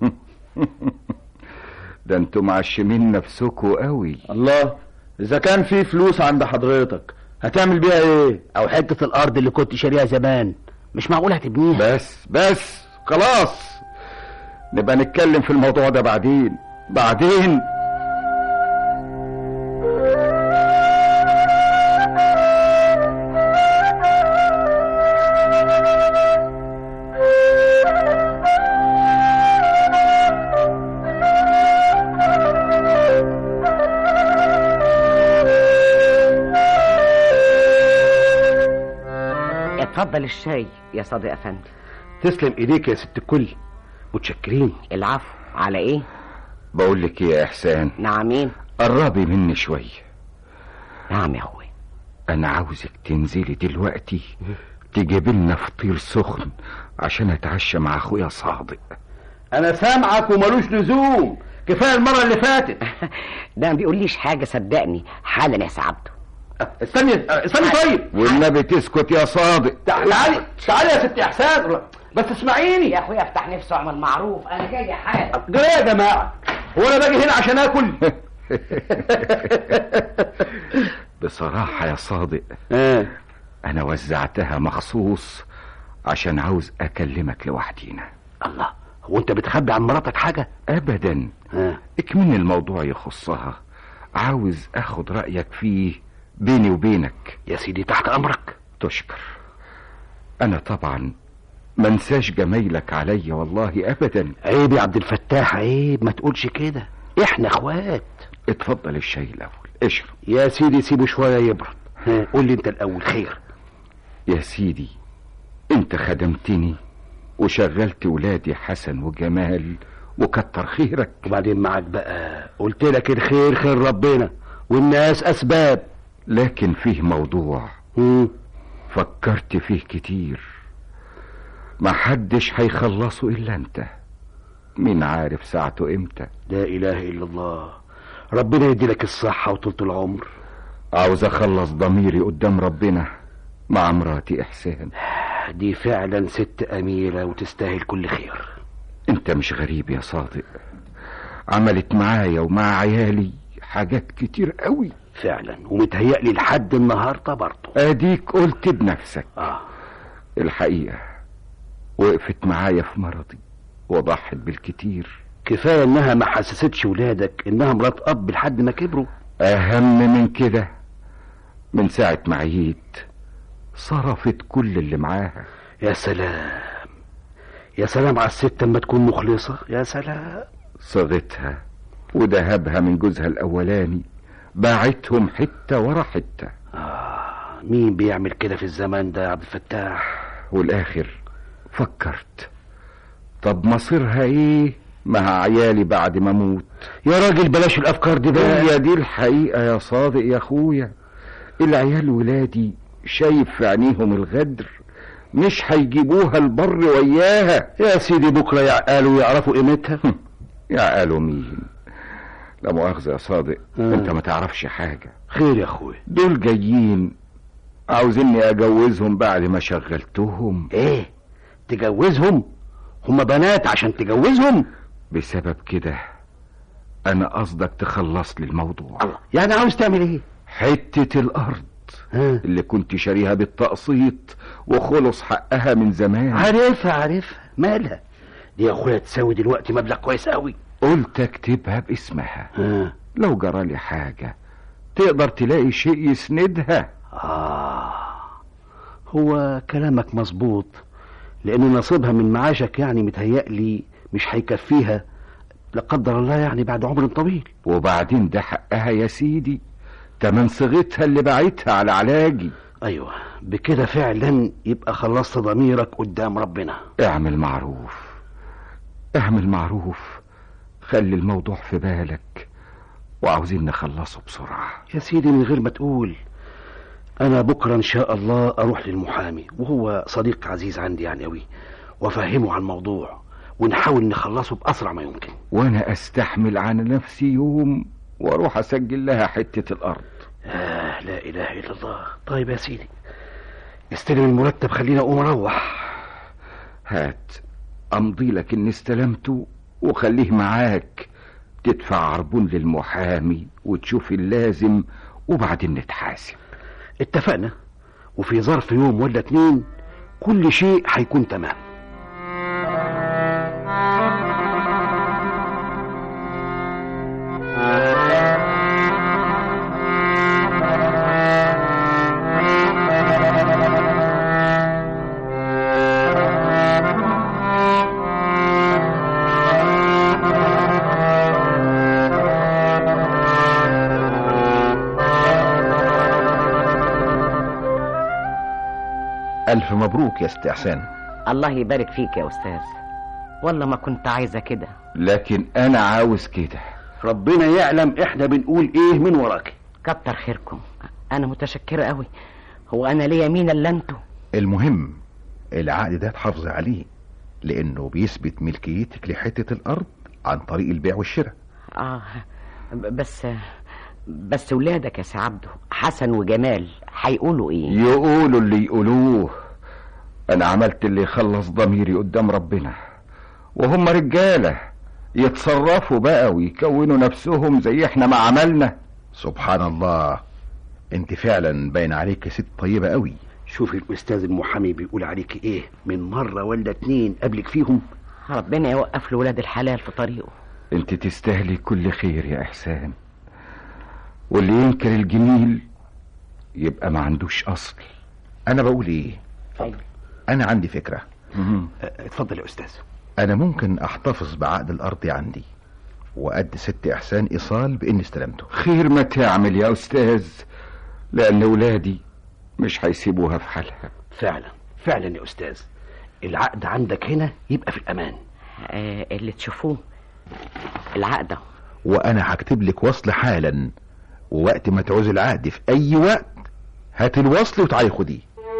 ده انتوا معشمين نفسكوا قوي. الله، اذا كان في فلوس عند حضرتك هتعمل بيها ايه؟ او حتة الارض اللي كنت شاريها زمان مش معقول هتبنيها؟ بس خلاص، نبقى نتكلم في الموضوع ده بعدين. اتفضل الشاي يا صادق افندي. تسلم ايديك يا ست الكل، متشكرين. العفو. على ايه؟ بقول لك ايه يا احسان؟ نعمين؟ قربي مني شويه. نعم يا اخوي. انا عاوزك تنزلي دلوقتي تجيب لنا فطير سخن عشان اتعشى مع اخويا صادق. انا سامعك وملوش لزوم، كفايه المره اللي فاتت. ده ما بيقوليش حاجه صدقني، حالا يا سعادته. استني طيب. والنبي تسكت يا صادق. تعالي يا ست احسان، بس اسمعيني يا اخويا افتح نفسه اعمل معروف، انا جاي حالا. جاي يا جماعه، هو انا باجي هنا عشان اكل؟ بصراحه يا صادق انا وزعتها مخصوص عشان عاوز اكلمك لوحدينا. الله، هو انت بتخبي عن مراتك حاجه؟ ابدا، اكمن الموضوع يخصها، عاوز اخد رايك فيه بيني وبينك. يا سيدي تحت امرك. تشكر. انا طبعا منساش جمايلك عليا والله ابدا. عيب يا عبد الفتاح، عيب، ما تقولش كده، احنا اخوات. اتفضل الشاي الاول، اشرب. يا سيدي سيبه شويه يبرد. قول لي انت الاول. خير يا سيدي، انت خدمتني وشغلت ولادي حسن وجمال وكتر خيرك. وبعدين معاك بقى، قلت لك الخير خير ربنا والناس اسباب. لكن فيه موضوع فكرت فيه كتير، ما حدش هيخلصه الا انت. مين عارف ساعته امتى؟ لا اله الا الله، ربنا يدي لك الصحة وطولة العمر. عاوز اخلص ضميري قدام ربنا مع مراتي احسان. دي فعلا ست اميرة وتستاهل كل خير. انت مش غريب يا صادق، عملت معايا ومع عيالي حاجات كتير قوي فعلا، ومتهيألي لحد النهارده برضه. اديك قلت بنفسك. الحقيقة وقفت معايا في مرضي وضحت بالكتير. كفاية انها ما حسستش ولادك انها مرات اب لحد ما كبروا. اهم من كده، من ساعة ما عييت صرفت كل اللي معاها. يا سلام يا سلام على الست اما تكون مخلصة. يا سلام. صغتها وذهبها من جوزها الاولاني باعتهم حتة ورا حتة. مين بيعمل كده في الزمان ده يا عبد الفتاح؟ والاخر فكرت، طب مصيرها ايه مع عيالي بعد ما اموت؟ يا راجل بلاش الافكار دي بقى. هي دي الحقيقة يا صادق يا اخويا. العيال ولادي شايف في عينيهم الغدر، مش هيجيبوها البر وياها. يا سيدي بكرة يعقلوا ويعرفوا قيمتها. يعقلوا مين؟ لا مؤاخذة يا صادق، انت ما تعرفش حاجة. خير يا اخويا. دول جايين عاوزيني اجوزهم بعد ما شغلتهم. ايه تجوزهم؟ هم بنات عشان تجوزهم؟ بسبب كده انا قصدك تخلص لي الموضوع. يعني عاوز تعمل ايه؟ حتة الارض اللي كنت شاريها بالتقسيط وخلص حقها من زمان. عارفها مالها دي يا اخويا؟ تساوي دلوقتي مبلغ كويس قوي. قلت اكتبها باسمها. لو جرالي حاجة تقدر تلاقي شيء يسندها. هو كلامك مظبوط، لان نصيبها من معاشك يعني متهيألي مش هيكفيها لا قدر الله، يعني بعد عمر طويل. وبعدين ده حقها يا سيدي، تمن صيغتها اللي باعتها على علاجي. ايوه بكده فعلا يبقى خلصت ضميرك قدام ربنا. اعمل معروف، خلي الموضوع في بالك، وعاوزين نخلصه بسرعة. يا سيدي من غير ما تقول، انا بكرة ان شاء الله اروح للمحامي، وهو صديق عزيز عندي يعني قوي، وافهمه عن الموضوع ونحاول نخلصه باسرع ما يمكن. وانا استحمل عن نفسي يوم واروح اسجل لها حتة الارض. لا اله الا الله. طيب يا سيدي استلم المرتب، خلينا اقوم اروح. هات امضي لك اني استلمته وخليه معاك، تدفع عربون للمحامي وتشوف اللازم وبعدين نتحاسب. اتفقنا، وفي ظرف يوم ولا 2 كل شيء هيكون تمام. ألف مبروك يا ست إحسان. الله يبارك فيك يا أستاذ، والله ما كنت عايزة كده. لكن أنا عاوز كده. ربنا يعلم احنا بنقول ايه من وراك. كتر خيركم، أنا متشكرة قوي. هو أنا ليا مين إلا أنتوا؟ المهم العقد ده تحافظ عليه، لأنه بيثبت ملكيتك لحتة الأرض عن طريق البيع والشراء. بس ولادك يا سي عبده، حسن وجمال، هيقولوا ايه؟ يقولوا اللي يقولوه. انا عملت اللي يخلص ضميري قدام ربنا، وهم رجالة يتصرفوا بقى ويكونوا نفسهم زي احنا ما عملنا. سبحان الله، انت فعلا باين عليك ست طيبة قوي. شوف الأستاذ المحامي بيقول عليك ايه من مرة ولا 2 قبلك فيهم. ربنا يوقف له ولاد الحلال في طريقه. انت تستاهلي كل خير يا إحسان، واللي ينكر الجميل يبقى ما عندوش أصل. أنا بقول إيه؟ أيوة. أنا عندي فكرة. اتفضل يا أستاذ. أنا ممكن أحتفظ بعقد الأرض عندي وأدي ست إحسان إيصال بإني استلمته. خير ما تعمل يا أستاذ، لأن ولادي مش هيسيبوها في حالها. فعلا يا أستاذ، العقد عندك هنا يبقى في الأمان. اللي تشوفوه العقد، وأنا هكتب لك وصل حالا، ووقت ما تعوز العقد في أي وقت هات الوصل وتعالي خديه.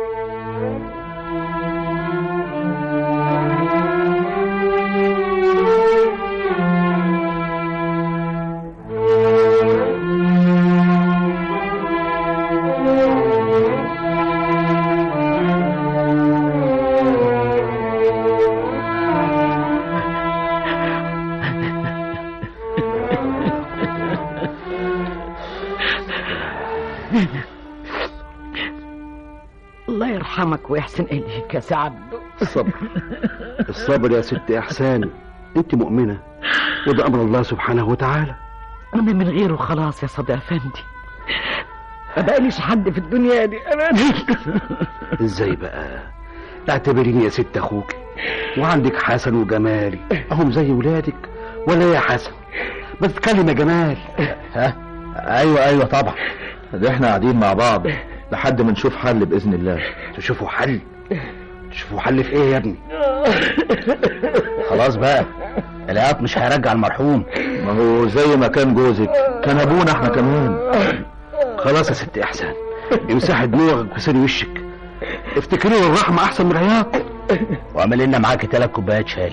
الله يرحمك ويحسن إليك يا سي عبده. الصبر يا ست إحسان، انت مؤمنة وده أمر الله سبحانه وتعالى. أنا من غيره خلاص يا صديق أفندي، ما بقاليش حد في الدنيا دي أبدا. ازاي بقى؟ اعتبريني يا ست أخوك، وعندك حسن وجمال أهم زي ولادك ولا يا حسن؟ بتتكلم يا جمال. ايوه طبعا، ده احنا قاعدين مع بعض لحد ما نشوف حل باذن الله. تشوفوا حل في ايه يا ابني؟ خلاص بقى، العياط مش هيرجع المرحوم، ما هو زي ما كان جوزك كان ابونا احنا كمان. خلاص يا ست احسان، امسحي دموعك وسري وشك، افتكري الرحمة احسن من العياط. واعمل لنا معاك 3 كوبايات شاي.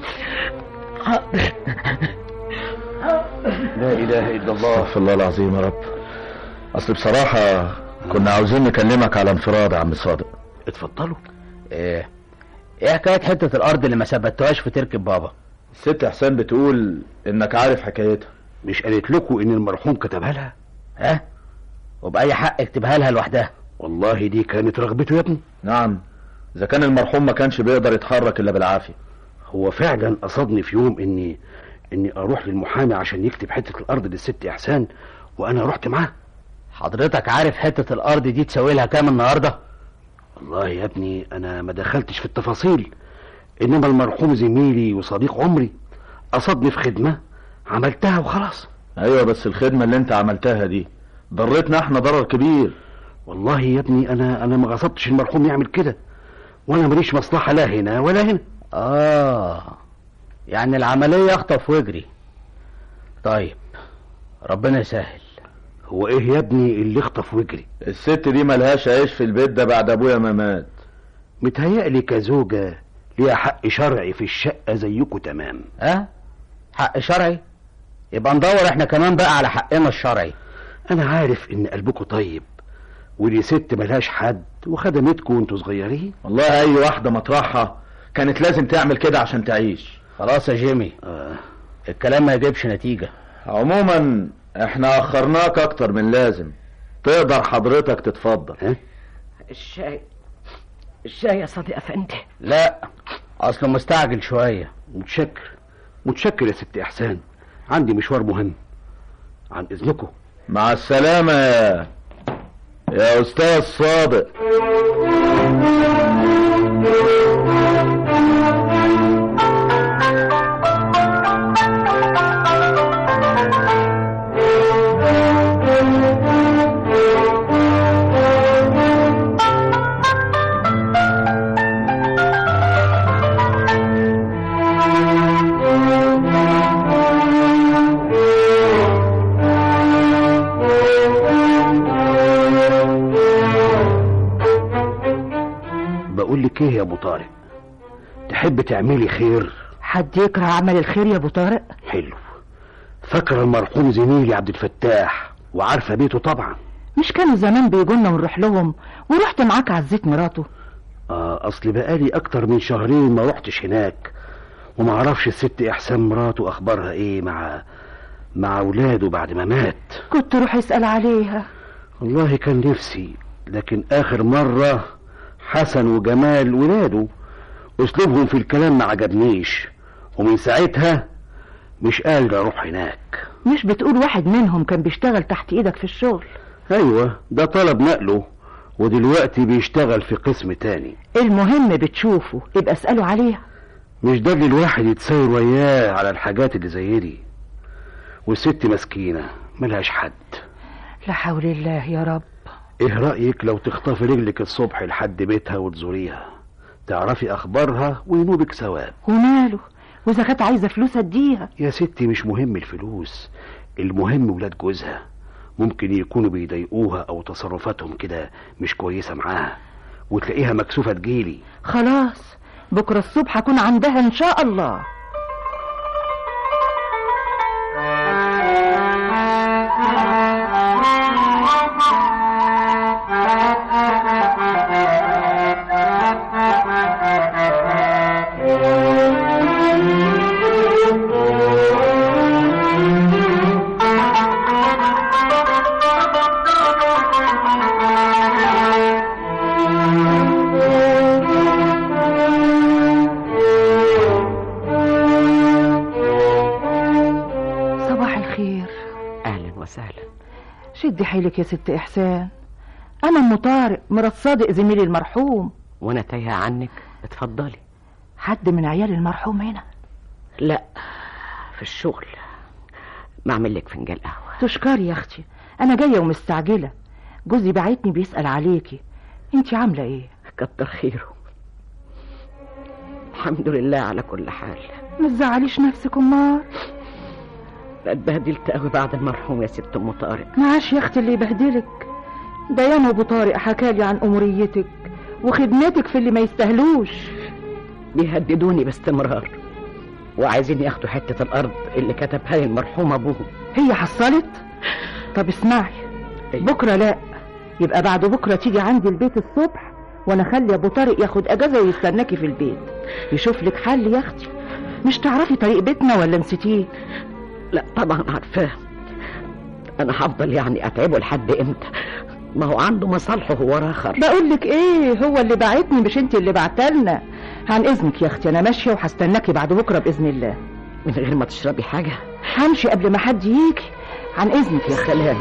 لا اله الا الله. استغفر الله العظيم يا رب. اصل بصراحة كنا عاوزين نكلمك على انفراد يا عم صادق. اتفضلوا. ايه حكاية حتة الارض اللي ما ثبتوهاش في تركب بابا؟ الست احسان بتقول انك عارف حكايتها. مش قالت لكم ان المرحوم كتبها لها؟ وبأي حق اكتبها لها لوحدها؟ والله دي كانت رغبته يا ابني. نعم، اذا كان المرحوم ما كانش بيقدر يتحرك الا بالعافية. هو فعلا قصدني في يوم اني اروح للمحامي عشان يكتب حتة الارض للست احسان، وانا رحت معاه. حضرتك عارف حتة الارض دي تساوي لها كام النهاردة؟ والله يا ابني انا ما دخلتش في التفاصيل، انما المرحوم زميلي وصديق عمري قصدني في خدمة عملتها وخلاص. ايوه، بس الخدمة اللي انت عملتها دي ضرتنا احنا ضرر كبير. والله يا ابني انا ما قصدتش المرحوم يعمل كده، وانا ماليش مصلحة لا هنا ولا هنا. يعني العملية اخطف واجري. طيب ربنا يسهل. هو ايه يا ابني اللي اخطف واجري؟ الست دي ملهاش عيش في البيت ده بعد ابويا ما مات. متهيألي كزوجة ليها حق شرعي في الشقة زيكم تمام. حق شرعي؟ يبقى ندور احنا كمان بقى على حقنا الشرعي. انا عارف ان قلبكم طيب، ودي ست ملهاش حد وخدمتكم وانتوا صغيرين. والله اي واحدة مطرحها كانت لازم تعمل كده عشان تعيش. خلاص يا جيمي، الكلام ما يجيبش نتيجة. عموما احنا اخرناك اكتر من لازم، تقدر حضرتك تتفضل. الشاي يا صديق افندي. لا، اصله مستعجل شوية. متشكر يا ست احسان، عندي مشوار مهم. عن اذنكم. مع السلامة يا استاذ صادق. بقول لك ايه يا ابو طارق، تحب تعملي خير؟ حد يكره عمل الخير يا ابو طارق؟ حلو. فاكره المرحوم زميلي عبد الفتاح وعارفه بيته طبعا. مش كانوا زمان بيجونا ونروح لهم ورحت معاك عزيت مراته؟ اصل بقالي اكتر من شهرين ما رحتش هناك، وما اعرفش الست احسان مراته اخبارها ايه مع اولاده بعد ما مات. كنت روح اسال عليها. والله كان نفسي، لكن اخر مره حسن وجمال ولاده اسلوبهم في الكلام ما عجبنيش، ومن ساعتها مش قادر اروح هناك. مش بتقول واحد منهم كان بيشتغل تحت ايدك في الشغل؟ ايوه، ده طلب نقله ودلوقتي بيشتغل في قسم تاني. المهم بتشوفه يبقى اسأله عليها. مش ده اللي الواحد يتساير وياه على الحاجات اللي زي دي، والست مسكينة ملهاش حد. لا حول الله يا رب. ايه رأيك لو تخطفي رجلك الصبح لحد بيتها وتزوريها، تعرفي اخبارها وينوبك ثواب؟ وماله، واذا كانت عايزة فلوس اديها. يا ستي مش مهم الفلوس، المهم ولاد جوزها، ممكن يكونوا بيضايقوها او تصرفاتهم كده مش كويسة معاها وتلاقيها مكسوفة تجيلي. خلاص بكرة الصبح اكون عندها ان شاء الله. شدي حيلك يا ست احسان، انا ام طارق مرات صادق زميلي المرحوم. وانا تايهه عنك، اتفضلي. حد من عيال المرحوم هنا؟ لا، في الشغل. ما اعمل لك فنجان قهوه؟ تشكري يا اختي، انا جايه ومستعجله، جوزي بعتني بيسأل عليكي، انتي عامله ايه؟ كتر خيره، الحمد لله على كل حال. ما تزعليش نفسك امال. اتبهدلت قوي بعد المرحوم يا ست ام طارق. معاش يا اختي اللي يبهدلك، ده ياما ابو طارق حكالي عن اموريتك وخدمتك في اللي ما يستاهلوش. بيهددوني باستمرار وعايزين ياخدوا حته الارض اللي كتبها لي المرحوم ابوهم. هي حصلت؟ طب اسمعي، بكره لا، يبقى بعد بكره تيجي عندي البيت الصبح، وانا اخلي ابو طارق ياخد اجازه ويستناكي في البيت يشوف لك حل يا اختي. مش تعرفي طريق بيتنا ولا نسيتيه؟ لا طبعا عارفاه. انا هفضل يعني اتعبه لحد امتى؟ ما هو عنده مصالحه هو اخر. بقول لك ايه، هو اللي بعتني مش انت اللي بعتلنا. عن اذنك يا اختي، انا ماشيه وهستناكي بعد بكره باذن الله. من غير ما تشربي حاجه؟ همشي قبل ما حد يجي. عن اذنك يا اختي. سلام.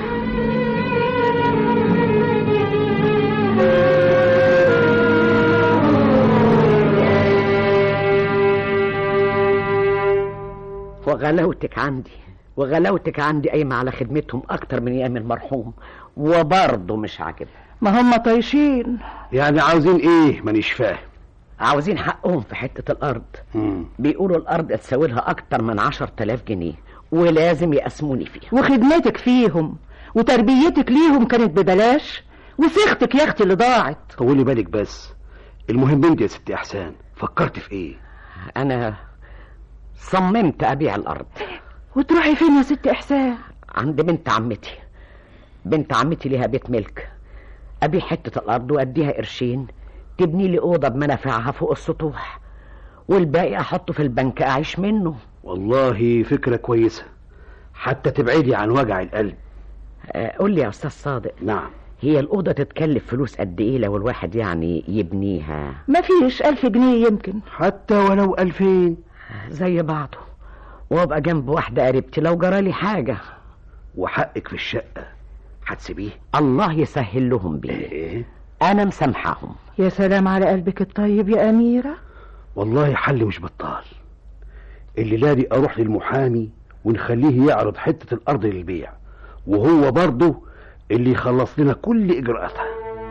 وغلاوتك عندي قايمة على خدمتهم اكتر من ايام المرحوم، وبرضه مش عاجبهم. ما هم طايشين. يعني عاوزين ايه؟ مانيش فاهم. عاوزين حقهم في حتة الارض. بيقولوا الارض تساوي لها اكتر من 10,000 جنيه ولازم يقسموني فيها. وخدمتك فيهم وتربيتك ليهم كانت ببلاش، وسختك يا اختي اللي ضاعت. طولي بالك بس. المهم انت يا ست احسان فكرت في ايه؟ انا صممت ابيع الارض. وتروحي فين يا ست احسان؟ عند بنت عمتي ليها بيت ملك، ابيع حتة الارض واديها قرشين تبني لي اوضه بمنافعها فوق السطوح، والباقي احطه في البنك اعيش منه. والله فكرة كويسة، حتى تبعدي عن وجع القلب. قول لي يا استاذ صادق. نعم. هي الأوضة تتكلف فلوس قد ايه لو الواحد يعني يبنيها؟ مفيش 1000 جنيه يمكن. حتى ولو 2000 زي بعضه، وابقى جنب واحدة قريبتي لو جرالي حاجة. وحقك في الشقة هتسيبيه؟ الله يسهل لهم بيه. ايه؟ انا مسامحاهم. يا سلام على قلبك الطيب يا أميرة. والله حل مش بطال. الليلة دي اروح للمحامي ونخليه يعرض حتة الارض للبيع، وهو برضه اللي يخلص لنا كل اجراءاتها.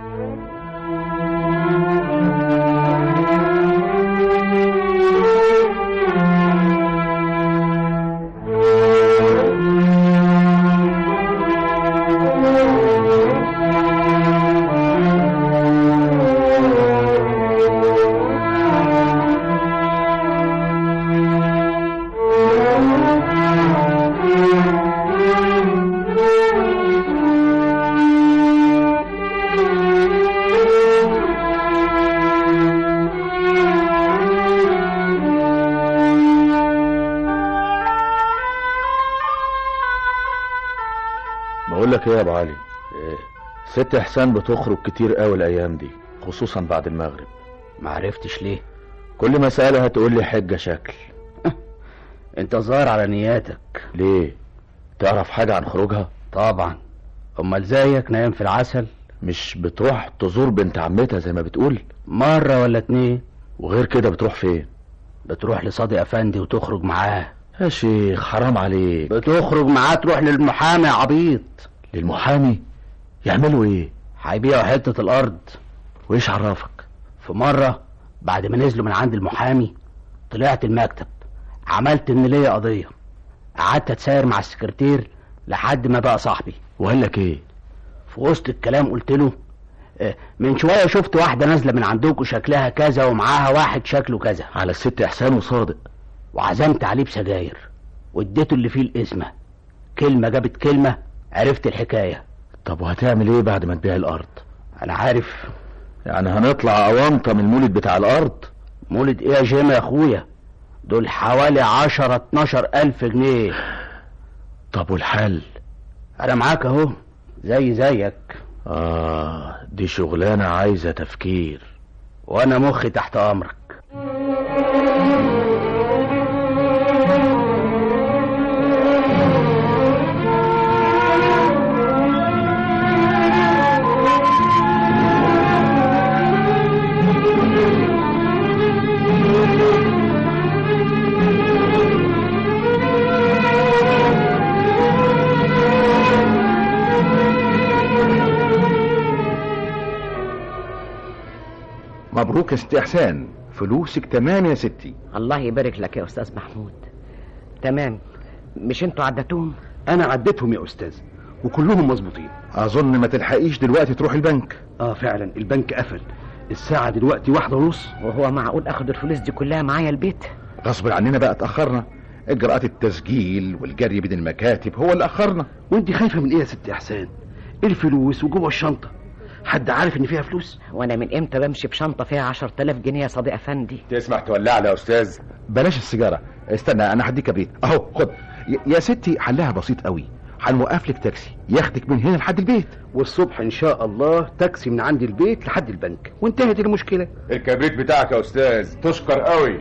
بقول لك ايه يا ابو علي؟ ست احسان بتخرج كتير قوي الايام دي، خصوصا بعد المغرب. معرفتش ليه؟ كل ما اسالها تقول لي حجه شكل. انت ظاهر على نياتك. ليه؟ تعرف حاجه عن خروجها؟ طبعا، امال زيك نايم في العسل؟ مش بتروح تزور بنت عمتها زي ما بتقول؟ مرة ولا 2. وغير كده بتروح فين؟ بتروح لصادق افندي وتخرج معاه. يا شيخ حرام عليك. بتخرج معاه تروح للمحامي يا عبيط. للمحامي؟ يعملوا ايه؟ هيبيعوا حتة الارض. وايش عرفك؟ في مرة بعد ما نزلوا من عند المحامي طلعت المكتب، عملت ان ليا قضية، قعدت اتساير مع السكرتير لحد ما بقى صاحبي. وقال لك ايه؟ في وسط الكلام قلت له من شوية شفت واحدة نازلة من عندكم شكلها كذا ومعاها واحد شكله كذا. على الست احسان وصادق؟ وعزمت عليه بسجاير واديته اللي فيه الاسمة، كلمة جابت كلمة، عرفت الحكاية. طب وهتعمل ايه بعد ما تبيع الارض؟ انا عارف. يعني هنطلع اوامطة من المولد بتاع الارض؟ مولد ايه يا جيم يا اخويا؟ دول حوالي 10-12 الف جنيه. طب والحل؟ انا معاك اهو زيك. دي شغلانة عايزة تفكير، وانا مخي تحت امرك. مبروك يا ست احسان، فلوسك تمام يا ستي. الله يبارك لك يا استاذ محمود. تمام. مش انتوا عدتوهم؟ انا عديتهم يا استاذ وكلهم مظبوطين. اظن ما تلحقيش دلوقتي تروح البنك. فعلا البنك قفل، الساعة دلوقتي 1:30. وهو معقول اخد الفلوس دي كلها معايا البيت؟ غصب عننا بقى اتأخرنا، اجراءات التسجيل والجري بين المكاتب هو اللي اخرنا. وانت خايفة من ايه يا ست احسان؟ الفلوس وجوه الشنطة، حد عارف ان فيها فلوس؟ وانا من امتى بمشي بشنطة فيها 10,000 جنيه يا صديق افندي؟ تسمح تولع لي يا استاذ؟ بلاش السيجارة، استنى انا هديك بريد اهو خد. يا ستي حلها بسيط قوي، هنوقف لك تاكسي ياخدك من هنا لحد البيت، والصبح ان شاء الله تاكسي من عند البيت لحد البنك وانتهت المشكلة. الكبريت بتاعك يا استاذ، تشكر قوي.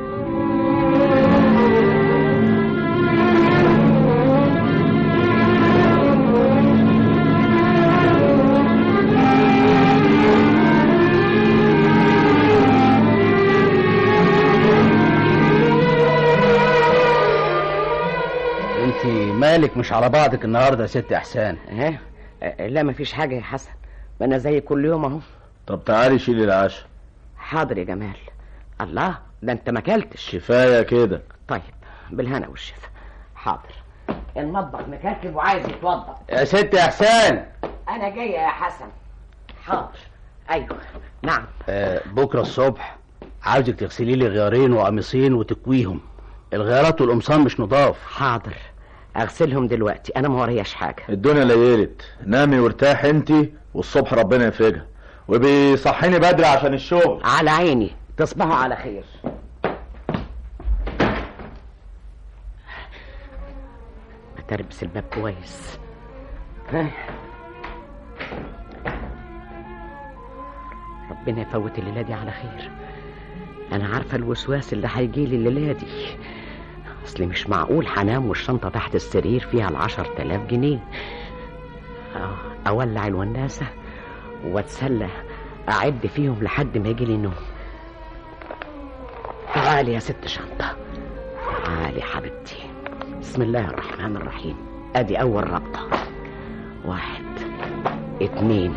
مالك مش على بعضك النهارده يا ست احسان؟ لا مفيش حاجه يا حسن، ما انا زي كل يوم اهو. طب تعالي شيلي العشاء. حاضر يا جمال. الله، ده انت ما اكلتش. كفايه كده. طيب بالهنا والشفا. حاضر. المطبخ مكركب وعايز يتوضا. يا ست احسان. انا جايه يا حسن. حاضر. ايوه نعم. بكره الصبح عاوزك تغسلي لي غيارين وقميصين وتكويهم، الغيارات والقمصان مش نضاف. حاضر، اغسلهم دلوقتي، انا ما ورياش حاجه. الدنيا ليلت، نامي وارتاح انتي والصبح ربنا يفرجها، وبيصحيني بدري عشان الشغل. على عيني، تصبحوا على خير. ما تربس الباب كويس. ربنا يفوت الليلة دي على خير. أنا عارفة الوسواس اللي هيجيلي الليلة دي. أصلي مش معقول هنام والشنطة تحت السرير فيها 10,000 جنيه. أولع الوناسة واتسلى أعد فيهم لحد ما يجيلي نوم. تعالي يا ست شنطة، تعالي حبيبتي. بسم الله الرحمن الرحيم. أدي أول ربطة. 1 2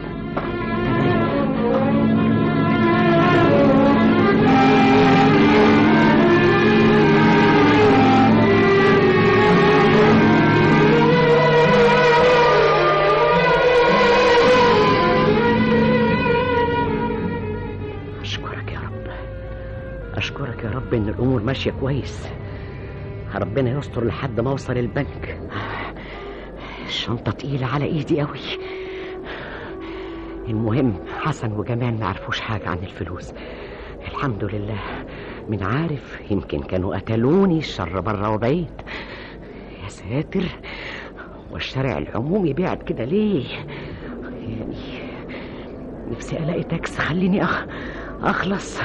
أشكرك يا رب إن الأمور ماشية كويس. ربنا يستر لحد ما أوصل البنك. الشنطة تقيلة على إيدي قوي. المهم حسن وجمال ما عرفوش حاجة عن الفلوس الحمد لله. من عارف يمكن كانوا قتلوني الشر بره وبعيد. يا ساتر، والشارع العمومي بعد كده ليه؟ يعني نفسي ألاقي تاكس خليني أخلص.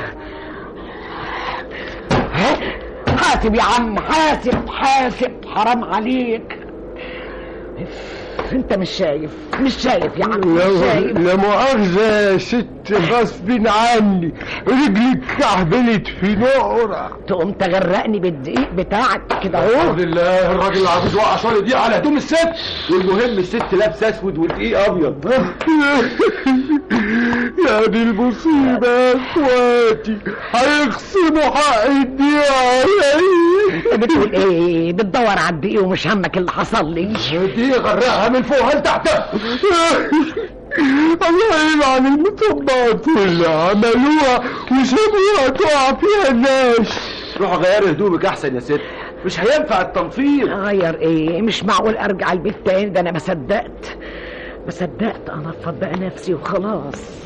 حاسب يا عم، حاسب حرام عليك. انت مش شايف يا عم؟ لا مؤاخذة يا ست، غصب عني رجلي اتكعبلت في نقرة. تقوم تغرقني بالدقيق بتاعك كده اهو. الحمد لله الراجل العجوز وقع شوية دقيق على هدوم الست، والمهم الست لابسه اسود والدقيق ابيض. يا دي المصيبة يا اخواتي، هيخصموا حق الدقيق عليا. بتقول ايه؟ بتدور على الدقيق ومش همك اللي حصل لي؟ دي غرقها من فوق لتحتها. الله يلعن المطبات اللي عملوها وسابوها تقع فيها الناس. روح غيري هدومك احسن يا ست، مش هينفع التنفيض. غير ايه؟ مش معقول ارجع البيت تاني. ده انا ما صدقت انفض بقى نفسي وخلاص.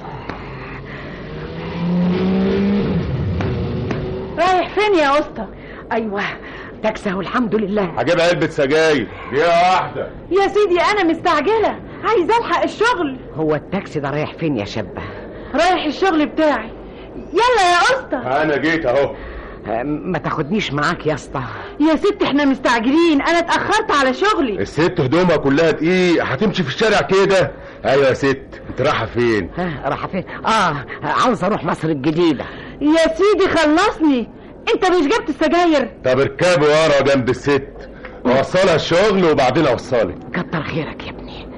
رايح فين يا اسطى؟ ايوه تاكسي والحمد لله. هجيب علبة سجاير دقيقة واحدة يا سيدي انا مستعجلة، عايزة الحق الشغل. هو التاكسي ده رايح فين يا شابة؟ رايح الشغل بتاعي. يلا يا اسطى. انا جيت اهو. ما تاخدنيش معاك يا اسطى؟ يا ست احنا مستعجلين، انا اتأخرت على شغلي. الست هدومها كلها دقيق، هتمشي في الشارع كده؟ ايوه يا ست، انت رايحة فين؟ رايحة فين؟ عاوز اروح مصر الجديدة. يا سيدي خلصني، انت مش جبت السجاير؟ طب اركبي ورا جنب الست اوصلها الشغل وبعدين اوصلك. كتر خيرك يا ابني.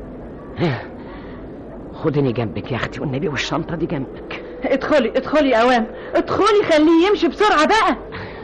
خدني جنبك يا اختي والنبي، والشنطة دي جنبك. ادخلي يا اوام، ادخلي خليه يمشي بسرعة بقى.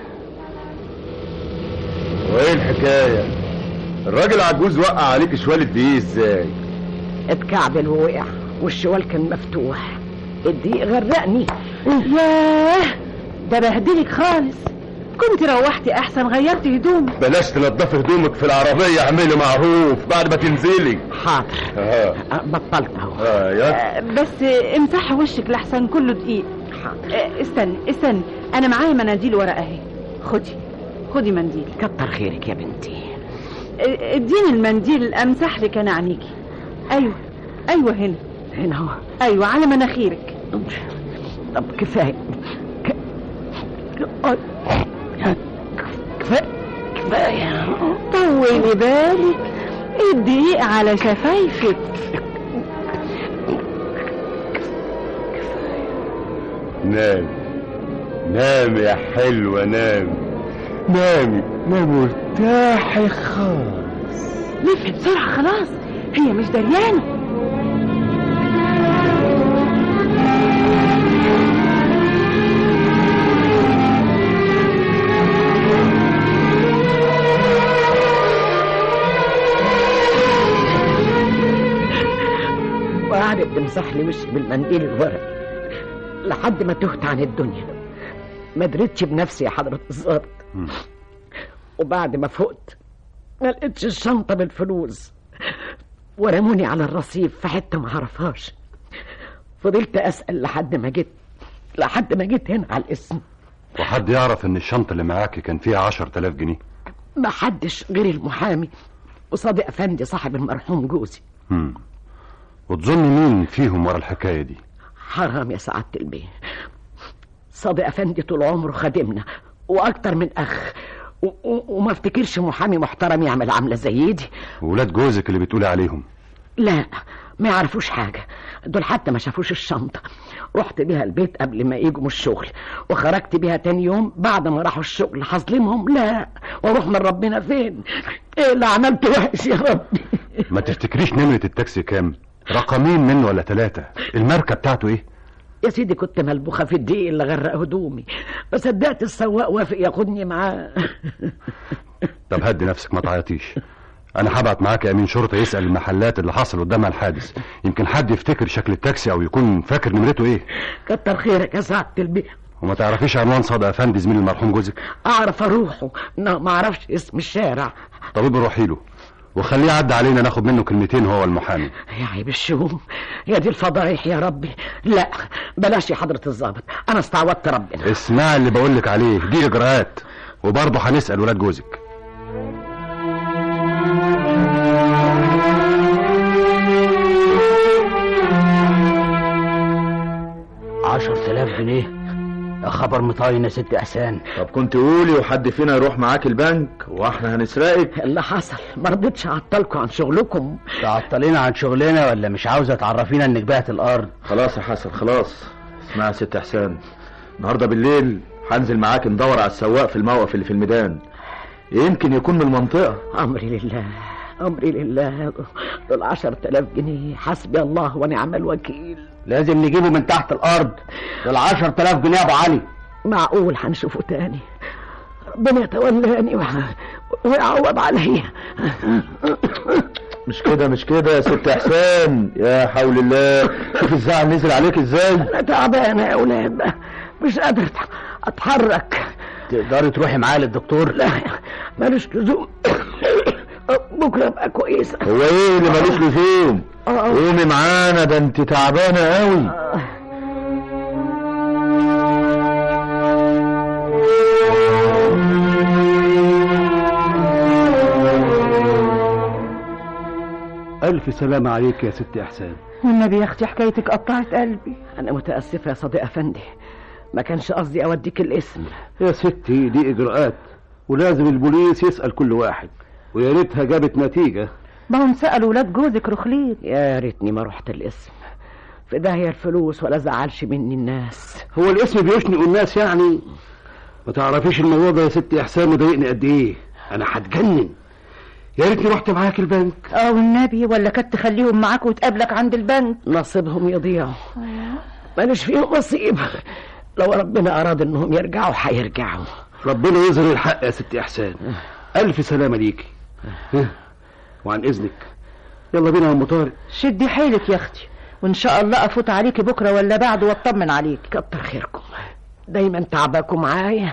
وايه الحكاية؟ الراجل عجوز وقع عليك شوال الدقيق ازاي؟ اتكعبل ووقع والشوال كان مفتوح، الدقيق غرقني. ياه ده بهدلك خالص. كنت روحتي احسن غيرتي هدومك. بلاش تنضفي هدومك في العربية، اعملي معروف بعد ما تنزلي. حاضر. بطلت اهو. بس امسحي وشك لحسن كله دقيق. حاضر. استني انا معايا مناديل ورقة اهي. خدي منديل. كتر خيرك يا بنتي. اديني المنديل امسح لك انا عينيكي. ايوه هنا اهو. ايوه على مناخيرك. طب كفايه طولي بالك، الدقيق على شفايفك. نام يا حلوة، نامي ارتاحي خالص. لف بسرعة خلاص، هي مش دريانة. وقعدت تمسح لي وشي بالمنديل الورق لحد ما تهت عن الدنيا. ما دريتش بنفسي يا حضرة الظابط. وبعد ما فقت ما لقيتش الشنطة بالفلوس، ورموني على الرصيف في حتة ما عرفهاش. فضلت أسأل لحد ما جيت هنا على الاسم. وحد يعرف ان الشنطة اللي معاكي كان فيها 10,000 جنيه؟ ما حدش غير المحامي وصادق أفندي صاحب المرحوم جوزي. وتظن مين فيهم ورا الحكاية دي؟ حرام يا سعادة البيه، صادق افندي طول عمره خادمنا واكتر من اخ، وما افتكرش محامي محترم يعمل عملة زي دي. ولاد جوزك اللي بتقولي عليهم؟ لا، ما يعرفوش حاجة، دول حتى ما شافوش الشنطة. رحت بيها البيت قبل ما يجوا من الشغل، وخرجت بيها تاني يوم بعد ما راحوا الشغل. هظلمهم؟ لا، واروح من ربنا فين؟ ايه اللي عملته وحش يا ربي؟ ما تفتكريش نمرة التاكسي كام؟ رقمين منه ولا 3؟ الماركة بتاعته ايه؟ يا سيدي كنت ملبوخة في الدقيق اللي غرق هدومي، بس صدقت السواق وافق ياخدني معاه. طب هدي نفسك ما تعيطيش، انا هبعت معاك امين شرطة يسأل المحلات اللي حصل قدامها الحادث، يمكن حد يفتكر شكل التاكسي او يكون فاكر نمرته ايه. كتر خيرك يا سعادة البيه. وما تعرفيش عنوان صادق افندي زميل المرحوم جوزك؟ اعرف اروحه، ما اعرفش اسم الشارع. طب روحي له وخليه يعدي علينا ناخد منه كلمتين هو المحامي. يا عيب الشوم، يا دي الفضايح يا ربي. لا بلاش يا حضرة الضابط، انا استعوضت ربنا. اسمع اللي بقولك عليه، دي اجراءات، وبرضه هنسأل ولاد جوزك. 10,000 جنيه؟ يا خبر مطاين يا ست احسان. طب كنت قولي وحد فينا يروح معاك البنك واحنا هنسرقك. اللي حصل ما رضيتش اعطلكم عن شغلكم. تعطلينا عن شغلنا ولا مش عاوزه تعرفينا انك بعت الارض؟ خلاص يا حسن خلاص. اسمع يا ست احسان، النهارده بالليل هنزل معاك ندور على السواق في الموقف اللي في الميدان، يمكن يكون من المنطقه. امري لله امري لله، دول 10,000 جنيه، حسبي الله ونعم الوكيل. لازم نجيبه من تحت الارض، دول 10,000 جنيه يا ابو علي. معقول هنشوفه تاني؟ ربنا يتولاني ويعوض عليا. مش كده يا ست احسان، يا حول الله، شوف الزعل نزل عليك ازاي. انا تعبانه يا اولاد، مش قادر اتحرك. تقدري تروحي معايا للدكتور؟ لا مالوش لزوم، بكره ابقى كويسه. هو ايه اللي مالوش لزوم؟ قومي معانا، ده انت تعبانه قوي. ألف سلامة عليك يا ست إحسان. والنبي يا أختي حكايتك قطعت قلبي. أنا متأسفة يا صديق أفندي، ما كانش قصدي أوديك الاسم. يا ستي دي إجراءات، ولازم البوليس يسأل كل واحد، ويا ريتها جابت نتيجة. ما هم سألوا ولاد جوزك رخليد. يا ريتني ما رحت الاسم، في داهية الفلوس ولا زعلش مني الناس. هو الاسم بيشنقوا الناس يعني؟ ما تعرفيش الموضوع ده يا ست إحسان مضايقني قد إيه، أنا هتجنن. يا ريتني رحت معاك البنك. والنبي، ولا كنت تخليهم معاك وتقابلك عند البنك. نصيبهم يضيعوا، ماليش فيهم نصيب. لو ربنا أراد إنهم يرجعوا هيرجعوا. ربنا يظهر الحق يا ست إحسان. ألف سلامة ليكي. وعن إذنك يلا بينا يا أم طارق. شدي حيلك يا أختي، وإن شاء الله أفوت عليكي بكرة ولا بعد واطمن عليك. كتر خيركم، دايما تعباكم معايا.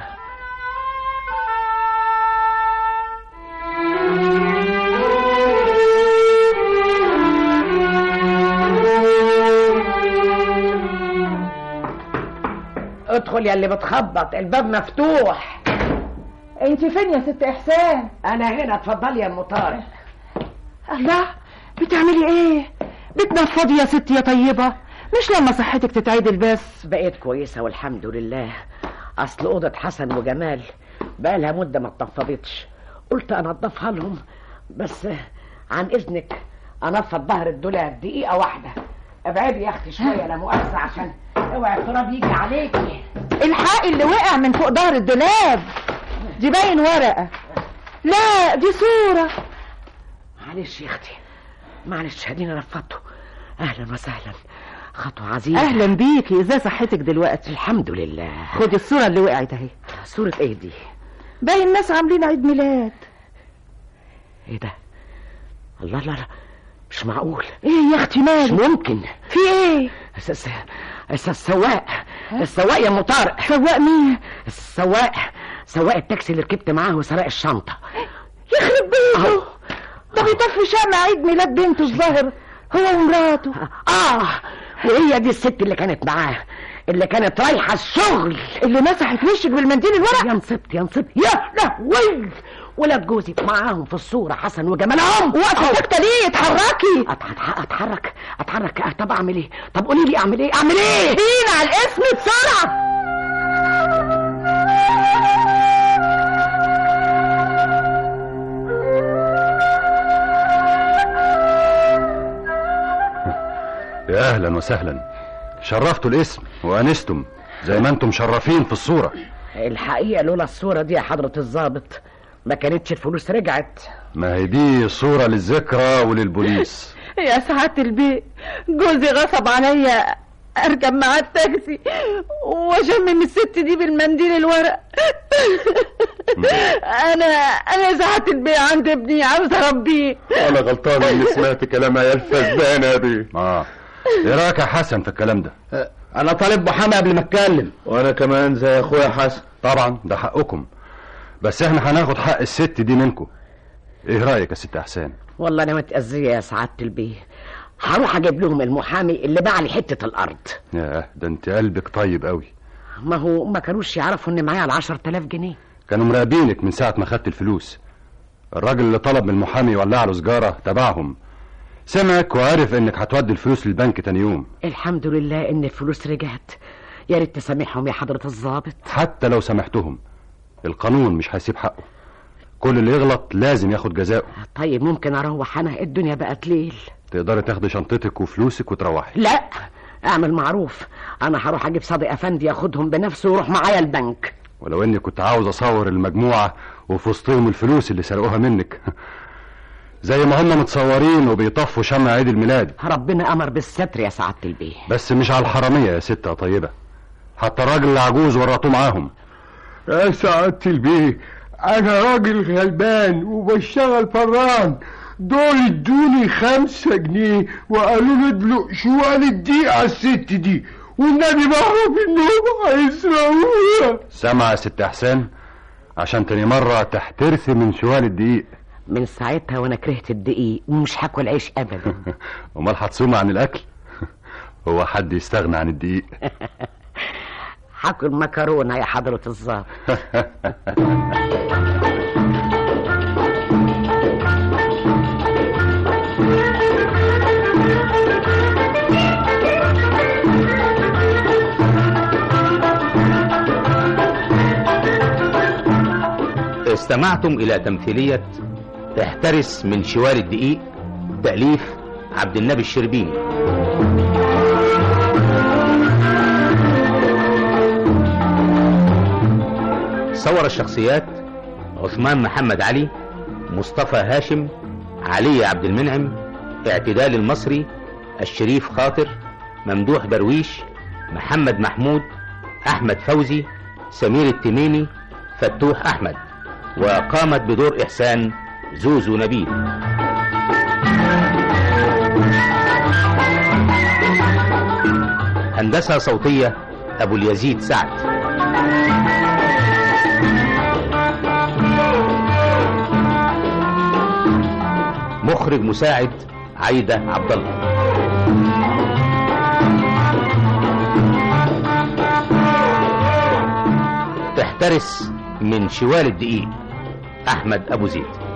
ادخل يا اللي بتخبط، الباب مفتوح. انت فين يا ست احسان؟ انا هنا، اتفضلي يا ام طارق. الله، بتعملي ايه؟ بيتنا فاضي يا ستي يا طيبه، مش لما صحتك تتعدل بس. بقيت كويسه والحمد لله. اصل اوضه حسن وجمال بقالها مده ما اتنفضتش، قلت انضفها لهم، بس عن اذنك انفض ظهر الدولاب دقيقه واحده. ابعدي يا اختي شويه لا مؤاخذه، عشان اوعي التراب يجي عليكي. الحقي اللي وقع من فوق ظهر الدولاب، دي باين ورقه. لا دي صوره. معلش يا اختي معلش، هدينا نفضته. اهلا وسهلا، خطوه عزيزه. اهلا بيكي، ازاي صحتك دلوقتي؟ الحمد لله. خدي الصوره اللي وقعت اهي. صوره ايه دي؟ باين الناس عاملين عيد ميلاد. ايه ده؟ الله لا مش معقول. ايه يا اختي مالك؟ مش ممكن. في ايه؟ السواق يا ام طارق. سواق مين؟ سواق التاكسي اللي ركبت معاه وسرق الشنطه. يخرب بيته، ده بيطفي شمع عيد ميلاد بنته الظاهر، هو ومراته. وهي دي الست اللي كانت معاه، اللي كانت رايحه الشغل، اللي مسحت وشك بالمنديل الورق. يا نصبت يا لهوي، ولاد جوزي معاهم في الصورة، حسن وجمالهم. واقفة ساكتة ليه؟ اتحركي. اتحرك. طب اعمل ايه؟ طب قولي لي اعمل ايه؟ هنا على الاسم بسرعة. يا اهلا وسهلا، شرفتوا الاسم وانستم زي ما انتم شرفين في الصورة. الحقيقة لولا الصورة دي يا حضرة الضابط ما كانتش الفلوس رجعت. ما هي دي صورة للذكرى وللبوليس. يا سعادة البيه، جوزي غصب عليا اركب معاه التاكسي واشمم الست دي بالمنديل الورق. انا سعادة البيه عند ابني عاوز اربيه. انا غلطان اني سمعت كلام عيال فزانة دي. ايه رايك يا حسن في الكلام ده؟ انا طالب محامي قبل ما اتكلم. وانا كمان زي اخويا حسن. طبعا ده حقكم، بس احنا هناخد حق الست دي منكم. ايه رايك يا ست احسان؟ والله انا متأذية يا سعادة البيه، هروح اجيب لهم المحامي اللي باع لي حتة الارض. يا ده انت قلبك طيب قوي. ما كانوش يعرفوا ان معايا 10,000 جنيه. كانوا مراقبينك من ساعة ما خدت الفلوس. الراجل اللي طلب من المحامي يولع له سجارة تبعهم، سمعك وعرف انك هتودي الفلوس للبنك تاني يوم. الحمد لله ان الفلوس رجعت. يا ريت تسامحهم يا حضرة الضابط. حتى لو سامحتهم القانون مش هيسيب حقه، كل اللي يغلط لازم ياخد جزاؤه. طيب ممكن اروح انا؟ الدنيا بقت ليل. تقدري تاخدي شنطتك وفلوسك وتروحي. لا اعمل معروف، انا هروح اجيب صادق افندي ياخدهم بنفسه ويروح معايا البنك. ولو اني كنت عاوز اصور المجموعة وفي وسطهم الفلوس اللي سرقوها منك زي ما هم متصورين وبيطفوا شمع عيد الميلاد. ربنا امر بالستر يا سعادة البيه. بس مش على الحرامية يا ستة طيبة، حتى الراجل العجوز ورطوه معاهم. يا سعادة البيه، انا راجل غلبان وبشتغل فران، دول ادوني 5 جنيه وقالوا لي ادلق شوال الدقيق على الست دي، والنبي بعرف انهم هيسرقوها. سامع يا ست احسان؟ عشان تاني مرة تحترسي من شوال الدقيق. من ساعتها وانا كرهت الدقيق ومش هاكل عيش ابدا. امال هتصومي عن الاكل؟ هو حد يستغنى عن الدقيق؟ هاكل مكرونة يا حضرة الضابط. استمعتم إلى تمثيلية احترس من شوال الدقيق، تأليف عبد النبي الشربيني. صور الشخصيات: عثمان محمد علي، مصطفى هاشم، علي عبد المنعم، اعتدال المصري، الشريف خاطر، ممدوح درويش، محمد محمود، أحمد فوزي، سمير التميمي، فتوح أحمد. وقامت بدور إحسان زوزو نبيل. هندسة صوتية أبو اليزيد سعد. مخرج مساعد عايدة عبد الله. تحترس من شوال الدقيق، أحمد أبو زيد.